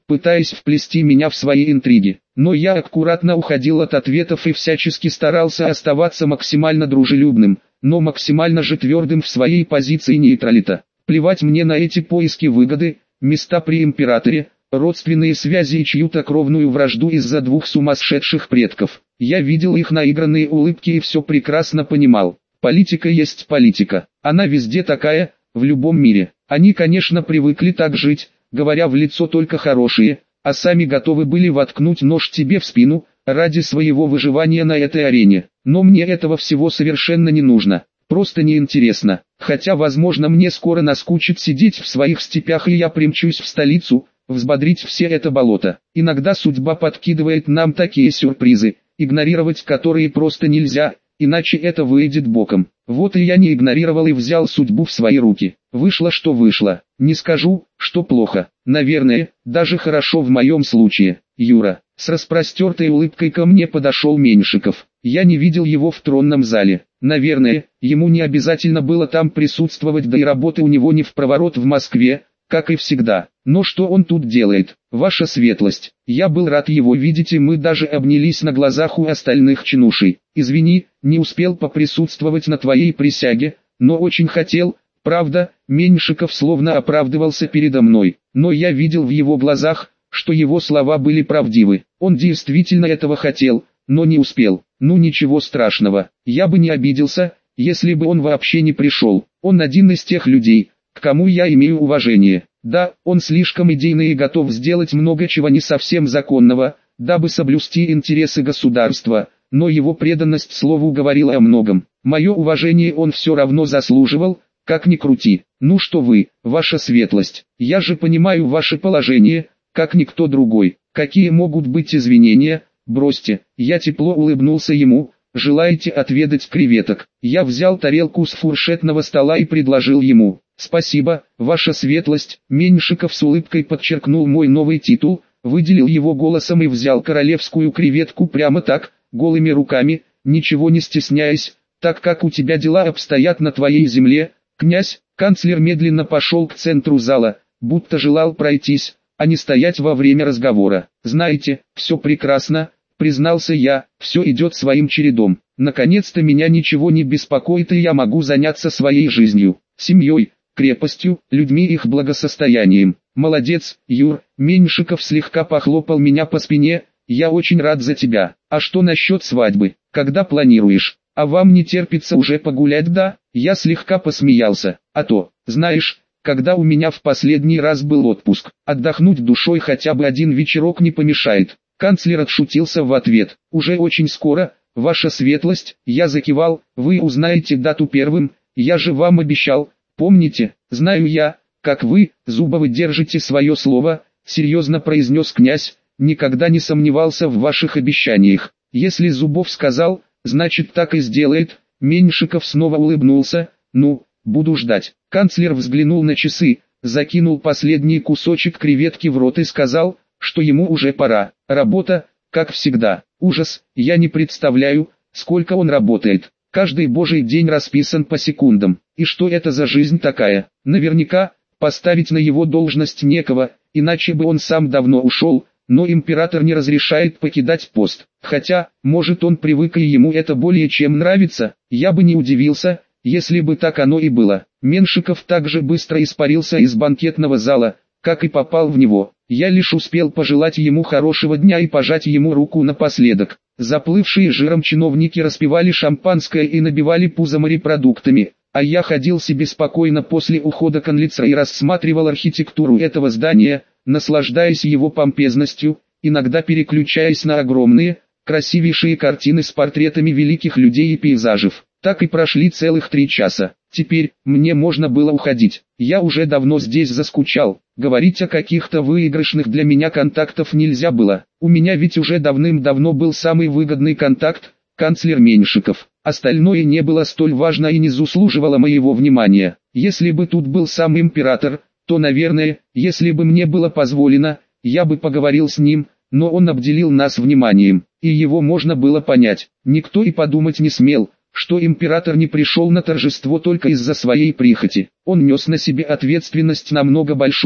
пытаясь вплести меня в свои интриги. Но я аккуратно уходил от ответов и всячески старался оставаться максимально дружелюбным, но максимально же твердым в своей позиции нейтралита. Плевать мне на эти поиски выгоды, места при императоре, родственные связи и чью-то кровную вражду из-за двух сумасшедших предков. Я видел их наигранные улыбки и все прекрасно понимал. Политика есть политика. Она везде такая, в любом мире. Они, конечно, привыкли так жить, говоря в лицо только хорошие, а сами готовы были воткнуть нож тебе в спину, ради своего выживания на этой арене. Но мне этого всего совершенно не нужно. Просто неинтересно. Хотя, возможно, мне скоро наскучит сидеть в своих степях, и я примчусь в столицу, взбодрить все это болото. Иногда судьба подкидывает нам такие сюрпризы, игнорировать которые просто нельзя, иначе это выйдет боком. Вот и я не игнорировал и взял судьбу в свои руки. Вышло, что вышло. Не скажу, что плохо. Наверное, даже хорошо в моем случае. Юра, с распростертой улыбкой ко мне подошел Меньшиков. Я не видел его в тронном зале. Наверное, ему не обязательно было там присутствовать, да и работы у него не впроворот в Москве, как и всегда. Но что он тут делает? Ваша светлость. Я был рад его видеть, и мы даже обнялись на глазах у остальных чинушей. Извини, не успел поприсутствовать на твоей присяге, но очень хотел. Правда, Меньшиков словно оправдывался передо мной, но я видел в его глазах, что его слова были правдивы. Он действительно этого хотел, но не успел. Ну ничего страшного, я бы не обиделся, если бы он вообще не пришел. Он один из тех людей, к кому я имею уважение. Да, он слишком идейный и готов сделать много чего не совсем законного, дабы соблюсти интересы государства, но его преданность слову говорила о многом. Мое уважение он все равно заслуживал, как ни крути. Ну что вы, ваша светлость, я же понимаю ваше положение, как никто другой. Какие могут быть извинения? Бросьте. Я тепло улыбнулся ему. Желаете отведать креветок? Я взял тарелку с фуршетного стола и предложил ему. Спасибо, ваша светлость. Меньшиков с улыбкой подчеркнул мой новый титул, выделил его голосом и взял королевскую креветку прямо так, голыми руками, ничего не стесняясь, так как у тебя дела обстоят на твоей земле. Князь, канцлер медленно пошел к центру зала, будто желал пройтись, а не стоять во время разговора. Знаете, все прекрасно, признался я, все идет своим чередом. Наконец-то меня ничего не беспокоит, и я могу заняться своей жизнью, семьей, крепостью, людьми, их благосостоянием. Молодец, Юр. Меньшиков слегка похлопал меня по спине. Я очень рад за тебя. А что насчет свадьбы? Когда планируешь? А вам не терпится уже погулять, да? Я слегка посмеялся. А то, знаешь, когда у меня в последний раз был отпуск, отдохнуть душой хотя бы один вечерок не помешает. Канцлер отшутился в ответ. Уже очень скоро, ваша светлость. Я закивал. Вы узнаете дату первым. Я же вам обещал. Помните? Знаю я, как вы, Зубовы, держите свое слово, серьезно произнес князь. Никогда не сомневался в ваших обещаниях. Если Зубов сказал, значит так и сделает. Меньшиков снова улыбнулся. Ну, буду ждать. Канцлер взглянул на часы, закинул последний кусочек креветки в рот и сказал, что ему уже пора. Работа, как всегда. Ужас, я не представляю, сколько он работает. Каждый божий день расписан по секундам. И что это за жизнь такая? Наверняка, поставить на его должность некого, иначе бы он сам давно ушел. Но император не разрешает покидать пост. Хотя, может, он привык и ему это более чем нравится. Я бы не удивился, если бы так оно и было. Меньшиков также быстро испарился из банкетного зала, как и попал в него. Я лишь успел пожелать ему хорошего дня и пожать ему руку напоследок. Заплывшие жиром чиновники распивали шампанское и набивали пузо морепродуктами, а я ходил себе спокойно после ухода канцлера и рассматривал архитектуру этого здания, наслаждаясь его помпезностью, иногда переключаясь на огромные, красивейшие картины с портретами великих людей и пейзажев. Так и прошли целых три часа. Теперь, мне можно было уходить. Я уже давно здесь заскучал. Говорить о каких-то выигрышных для меня контактах нельзя было. У меня ведь уже давным-давно был самый выгодный контакт, канцлер Меньшиков. Остальное не было столь важно и не заслуживало моего внимания. Если бы тут был сам император, то, наверное, если бы мне было позволено, я бы поговорил с ним, но он обделил нас вниманием, и его можно было понять. Никто и подумать не смел, что император не пришел на торжество только из-за своей прихоти. Он нес на себе ответственность намного большую,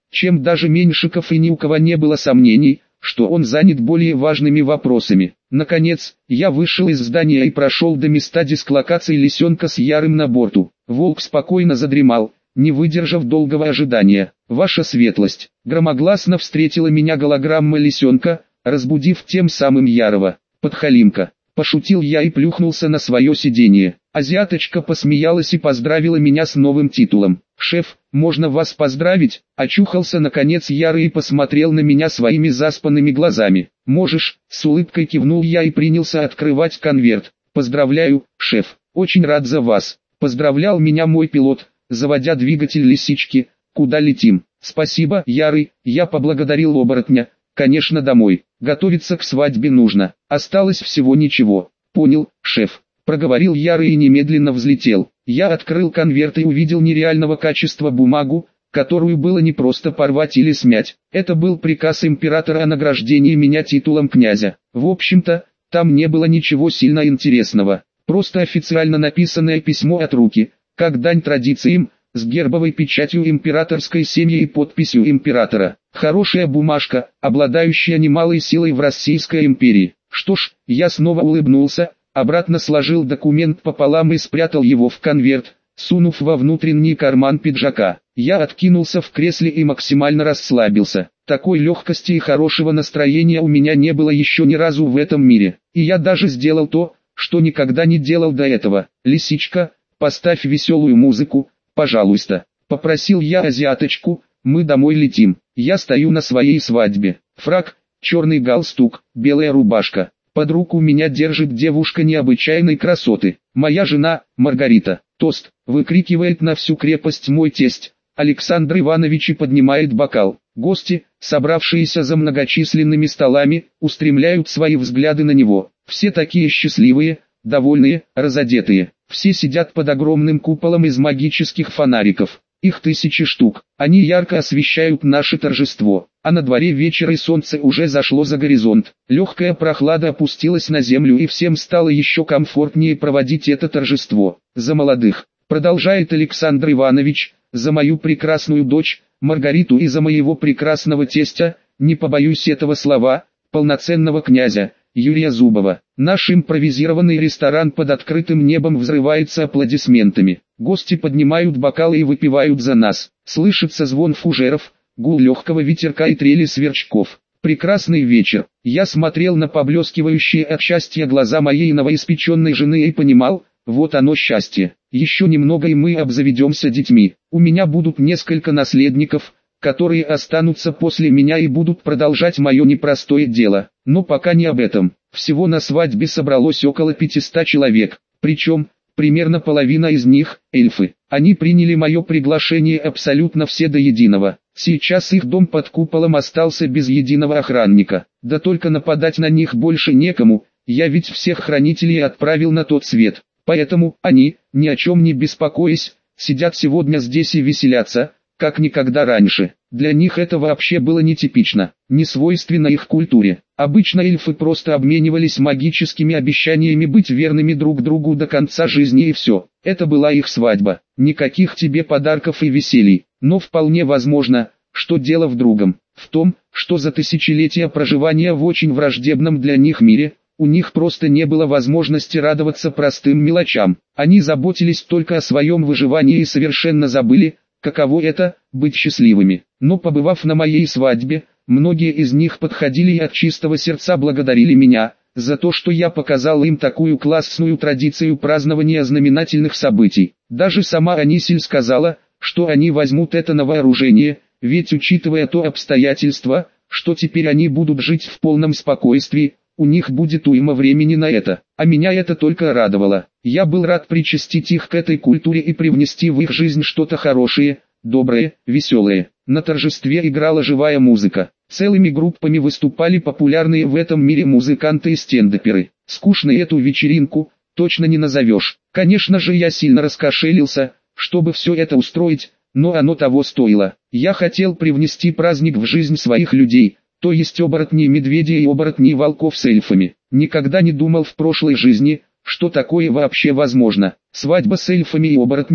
чем даже Меньшиков, и ни у кого не было сомнений, что он занят более важными вопросами. Наконец, я вышел из здания и прошел до места дислокации лисенка с Ярым на борту. Волк спокойно задремал, не выдержав долгого ожидания. «Ваша светлость!» Громогласно встретила меня голограмма лисенка, разбудив тем самым Ярова. «Подхалимка!» Пошутил я и плюхнулся на свое сиденье. Азиаточка посмеялась и поздравила меня с новым титулом. «Шеф, можно вас поздравить?» Очухался наконец Ярый и посмотрел на меня своими заспанными глазами. «Можешь», — с улыбкой кивнул я и принялся открывать конверт. «Поздравляю, шеф, очень рад за вас», — поздравлял меня мой пилот, заводя двигатель лисички. «Куда летим?» «Спасибо, Ярый», — я поблагодарил оборотня. «Конечно, домой. Готовиться к свадьбе нужно. Осталось всего ничего». «Понял, шеф», — проговорил Ярый и немедленно взлетел. Я открыл конверт и увидел нереального качества бумагу, которую было не просто порвать или смять. Это был приказ императора о награждении меня титулом князя. В общем-то, там не было ничего сильно интересного. Просто официально написанное письмо от руки, как дань традициям, с гербовой печатью императорской семьи и подписью императора. Хорошая бумажка, обладающая немалой силой в Российской империи. Что ж, я снова улыбнулся, обратно сложил документ пополам и спрятал его в конверт, сунув во внутренний карман пиджака. Я откинулся в кресле и максимально расслабился. Такой легкости и хорошего настроения у меня не было еще ни разу в этом мире. И я даже сделал то, что никогда не делал до этого. «Лисичка, поставь веселую музыку, пожалуйста», — попросил я азиаточку. «Мы домой летим. Я стою на своей свадьбе. Фрак, черный галстук, белая рубашка. Под руку меня держит девушка необычайной красоты. Моя жена, Маргарита. Тост», — выкрикивает на всю крепость мой тесть Александр Иванович и поднимает бокал. Гости, собравшиеся за многочисленными столами, устремляют свои взгляды на него. Все такие счастливые, довольные, разодетые. Все сидят под огромным куполом из магических фонариков. Их тысячи штук. Они ярко освещают наше торжество. А на дворе вечер и солнце уже зашло за горизонт. Легкая прохлада опустилась на землю и всем стало еще комфортнее проводить это торжество. «За молодых», продолжает Александр Иванович, «за мою прекрасную дочь, Маргариту, и за моего прекрасного тестя, не побоюсь этого слова, полноценного князя, Юрия Зубова». Наш импровизированный ресторан под открытым небом взрывается аплодисментами. Гости поднимают бокалы и выпивают за нас. Слышится звон фужеров, гул легкого ветерка и трели сверчков. Прекрасный вечер. Я смотрел на поблескивающие от счастья глаза моей новоиспеченной жены и понимал, вот оно счастье. Еще немного и мы обзаведемся детьми. У меня будут несколько наследников, которые останутся после меня и будут продолжать мое непростое дело. Но пока не об этом. Всего на свадьбе собралось около пятисот человек, причем, примерно половина из них – эльфы. Они приняли мое приглашение абсолютно все до единого. Сейчас их дом под куполом остался без единого охранника. Да только нападать на них больше некому, я ведь всех хранителей отправил на тот свет. Поэтому они, ни о чем не беспокоясь, сидят сегодня здесь и веселятся, как никогда раньше. Для них это вообще было нетипично, не свойственно их культуре. Обычно эльфы просто обменивались магическими обещаниями быть верными друг другу до конца жизни и все. Это была их свадьба. Никаких тебе подарков и веселий. Но вполне возможно, что дело в другом. В том, что за тысячелетия проживания в очень враждебном для них мире, у них просто не было возможности радоваться простым мелочам. Они заботились только о своем выживании и совершенно забыли, каково это – быть счастливыми. Но побывав на моей свадьбе, многие из них подходили и от чистого сердца благодарили меня, за то, что я показал им такую классную традицию празднования знаменательных событий. Даже сама Анисиль сказала, что они возьмут это на вооружение, ведь учитывая то обстоятельство, что теперь они будут жить в полном спокойствии, у них будет уйма времени на это. А меня это только радовало. Я был рад причастить их к этой культуре и привнести в их жизнь что-то хорошее, доброе, веселое. На торжестве играла живая музыка. Целыми группами выступали популярные в этом мире музыканты и стендаперы. Скучной эту вечеринку точно не назовешь. Конечно же, я сильно раскошелился, чтобы все это устроить, но оно того стоило. Я хотел привнести праздник в жизнь своих людей, то есть оборотней медведей и оборотней волков с эльфами. Никогда не думал в прошлой жизни, что такое вообще возможно. Свадьба с эльфами и оборотнями,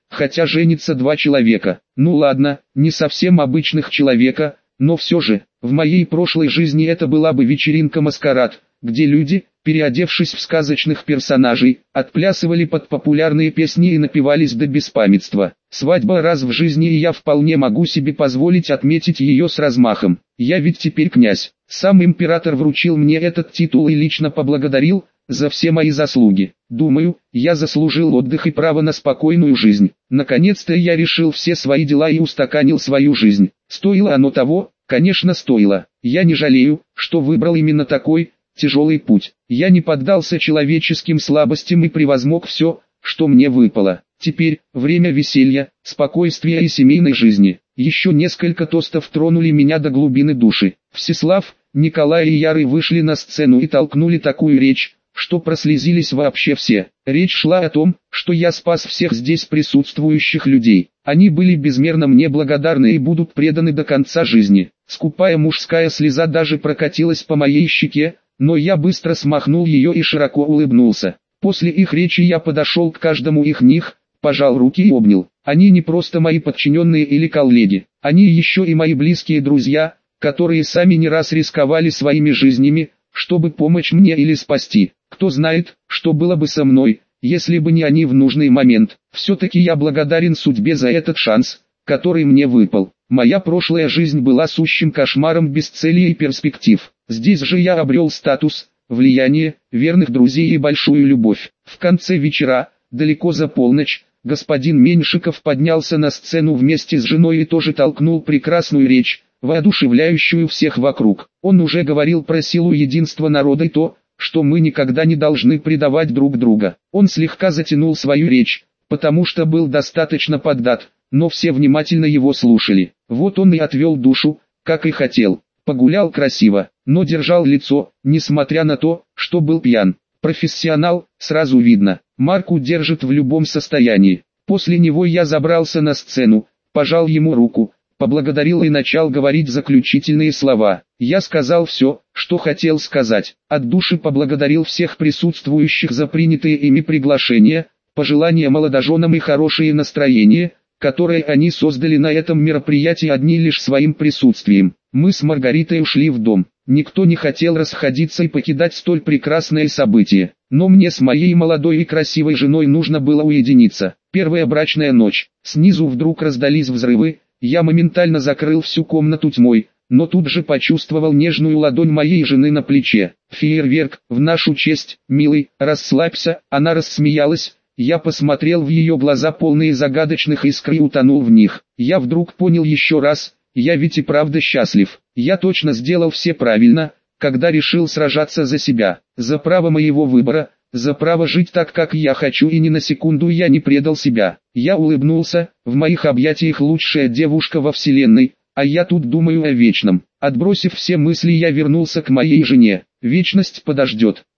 хотя женится два человека. Ну ладно, не совсем обычных человека, но все же, в моей прошлой жизни это была бы вечеринка-маскарад, где люди, переодевшись в сказочных персонажей, отплясывали под популярные песни и напивались до беспамятства. Свадьба раз в жизни, и я вполне могу себе позволить отметить ее с размахом. Я ведь теперь князь. Сам император вручил мне этот титул и лично поблагодарил за все мои заслуги. Думаю, я заслужил отдых и право на спокойную жизнь. Наконец-то я решил все свои дела и устаканил свою жизнь. Стоило оно того? Конечно, стоило. Я не жалею, что выбрал именно такой тяжелый путь. Я не поддался человеческим слабостям и превозмог все, что мне выпало. Теперь время веселья, спокойствия и семейной жизни. Еще несколько тостов тронули меня до глубины души. Всеслав, Николай и Ярый вышли на сцену и толкнули такую речь, что прослезились вообще все. Речь шла о том, что я спас всех здесь присутствующих людей. Они были безмерно мне благодарны и будут преданы до конца жизни. Скупая мужская слеза даже прокатилась по моей щеке, но я быстро смахнул ее и широко улыбнулся. После их речи я подошел к каждому из них, пожал руки и обнял. Они не просто мои подчиненные или коллеги, они еще и мои близкие друзья, которые сами не раз рисковали своими жизнями, чтобы помочь мне или спасти. Кто знает, что было бы со мной, если бы не они в нужный момент. Все-таки я благодарен судьбе за этот шанс, который мне выпал. Моя прошлая жизнь была сущим кошмаром без цели и перспектив. Здесь же я обрел статус, влияние, верных друзей и большую любовь. В конце вечера, далеко за полночь, господин Меньшиков поднялся на сцену вместе с женой и тоже толкнул прекрасную речь, воодушевляющую всех вокруг. Он уже говорил про силу единства народа и то, что мы никогда не должны предавать друг друга. Он слегка затянул свою речь, потому что был достаточно поддат, но все внимательно его слушали. Вот он и отвел душу, как и хотел. Погулял красиво, но держал лицо, несмотря на то, что был пьян. Профессионал, сразу видно. Марку держит в любом состоянии. После него я забрался на сцену, пожал ему руку, поблагодарил и начал говорить заключительные слова. Я сказал все, что хотел сказать. От души поблагодарил всех присутствующих за принятые ими приглашения, пожелания молодоженам и хорошее настроение, которое они создали на этом мероприятии одни лишь своим присутствием. Мы с Маргаритой ушли в дом. Никто не хотел расходиться и покидать столь прекрасное событие. Но мне с моей молодой и красивой женой нужно было уединиться. Первая брачная ночь. Снизу вдруг раздались взрывы. Я моментально закрыл всю комнату тьмой, но тут же почувствовал нежную ладонь моей жены на плече. «Фейерверк, в нашу честь, милый, расслабься». Она рассмеялась. Я посмотрел в ее глаза, полные загадочных искр, и утонул в них. Я вдруг понял еще раз, я ведь и правда счастлив. Я точно сделал все правильно, когда решил сражаться за себя, за право моего выбора, за право жить так, как я хочу, и ни на секунду я не предал себя. Я улыбнулся, в моих объятиях лучшая девушка во вселенной, а я тут думаю о вечном. Отбросив все мысли, я вернулся к моей жене. Вечность подождет.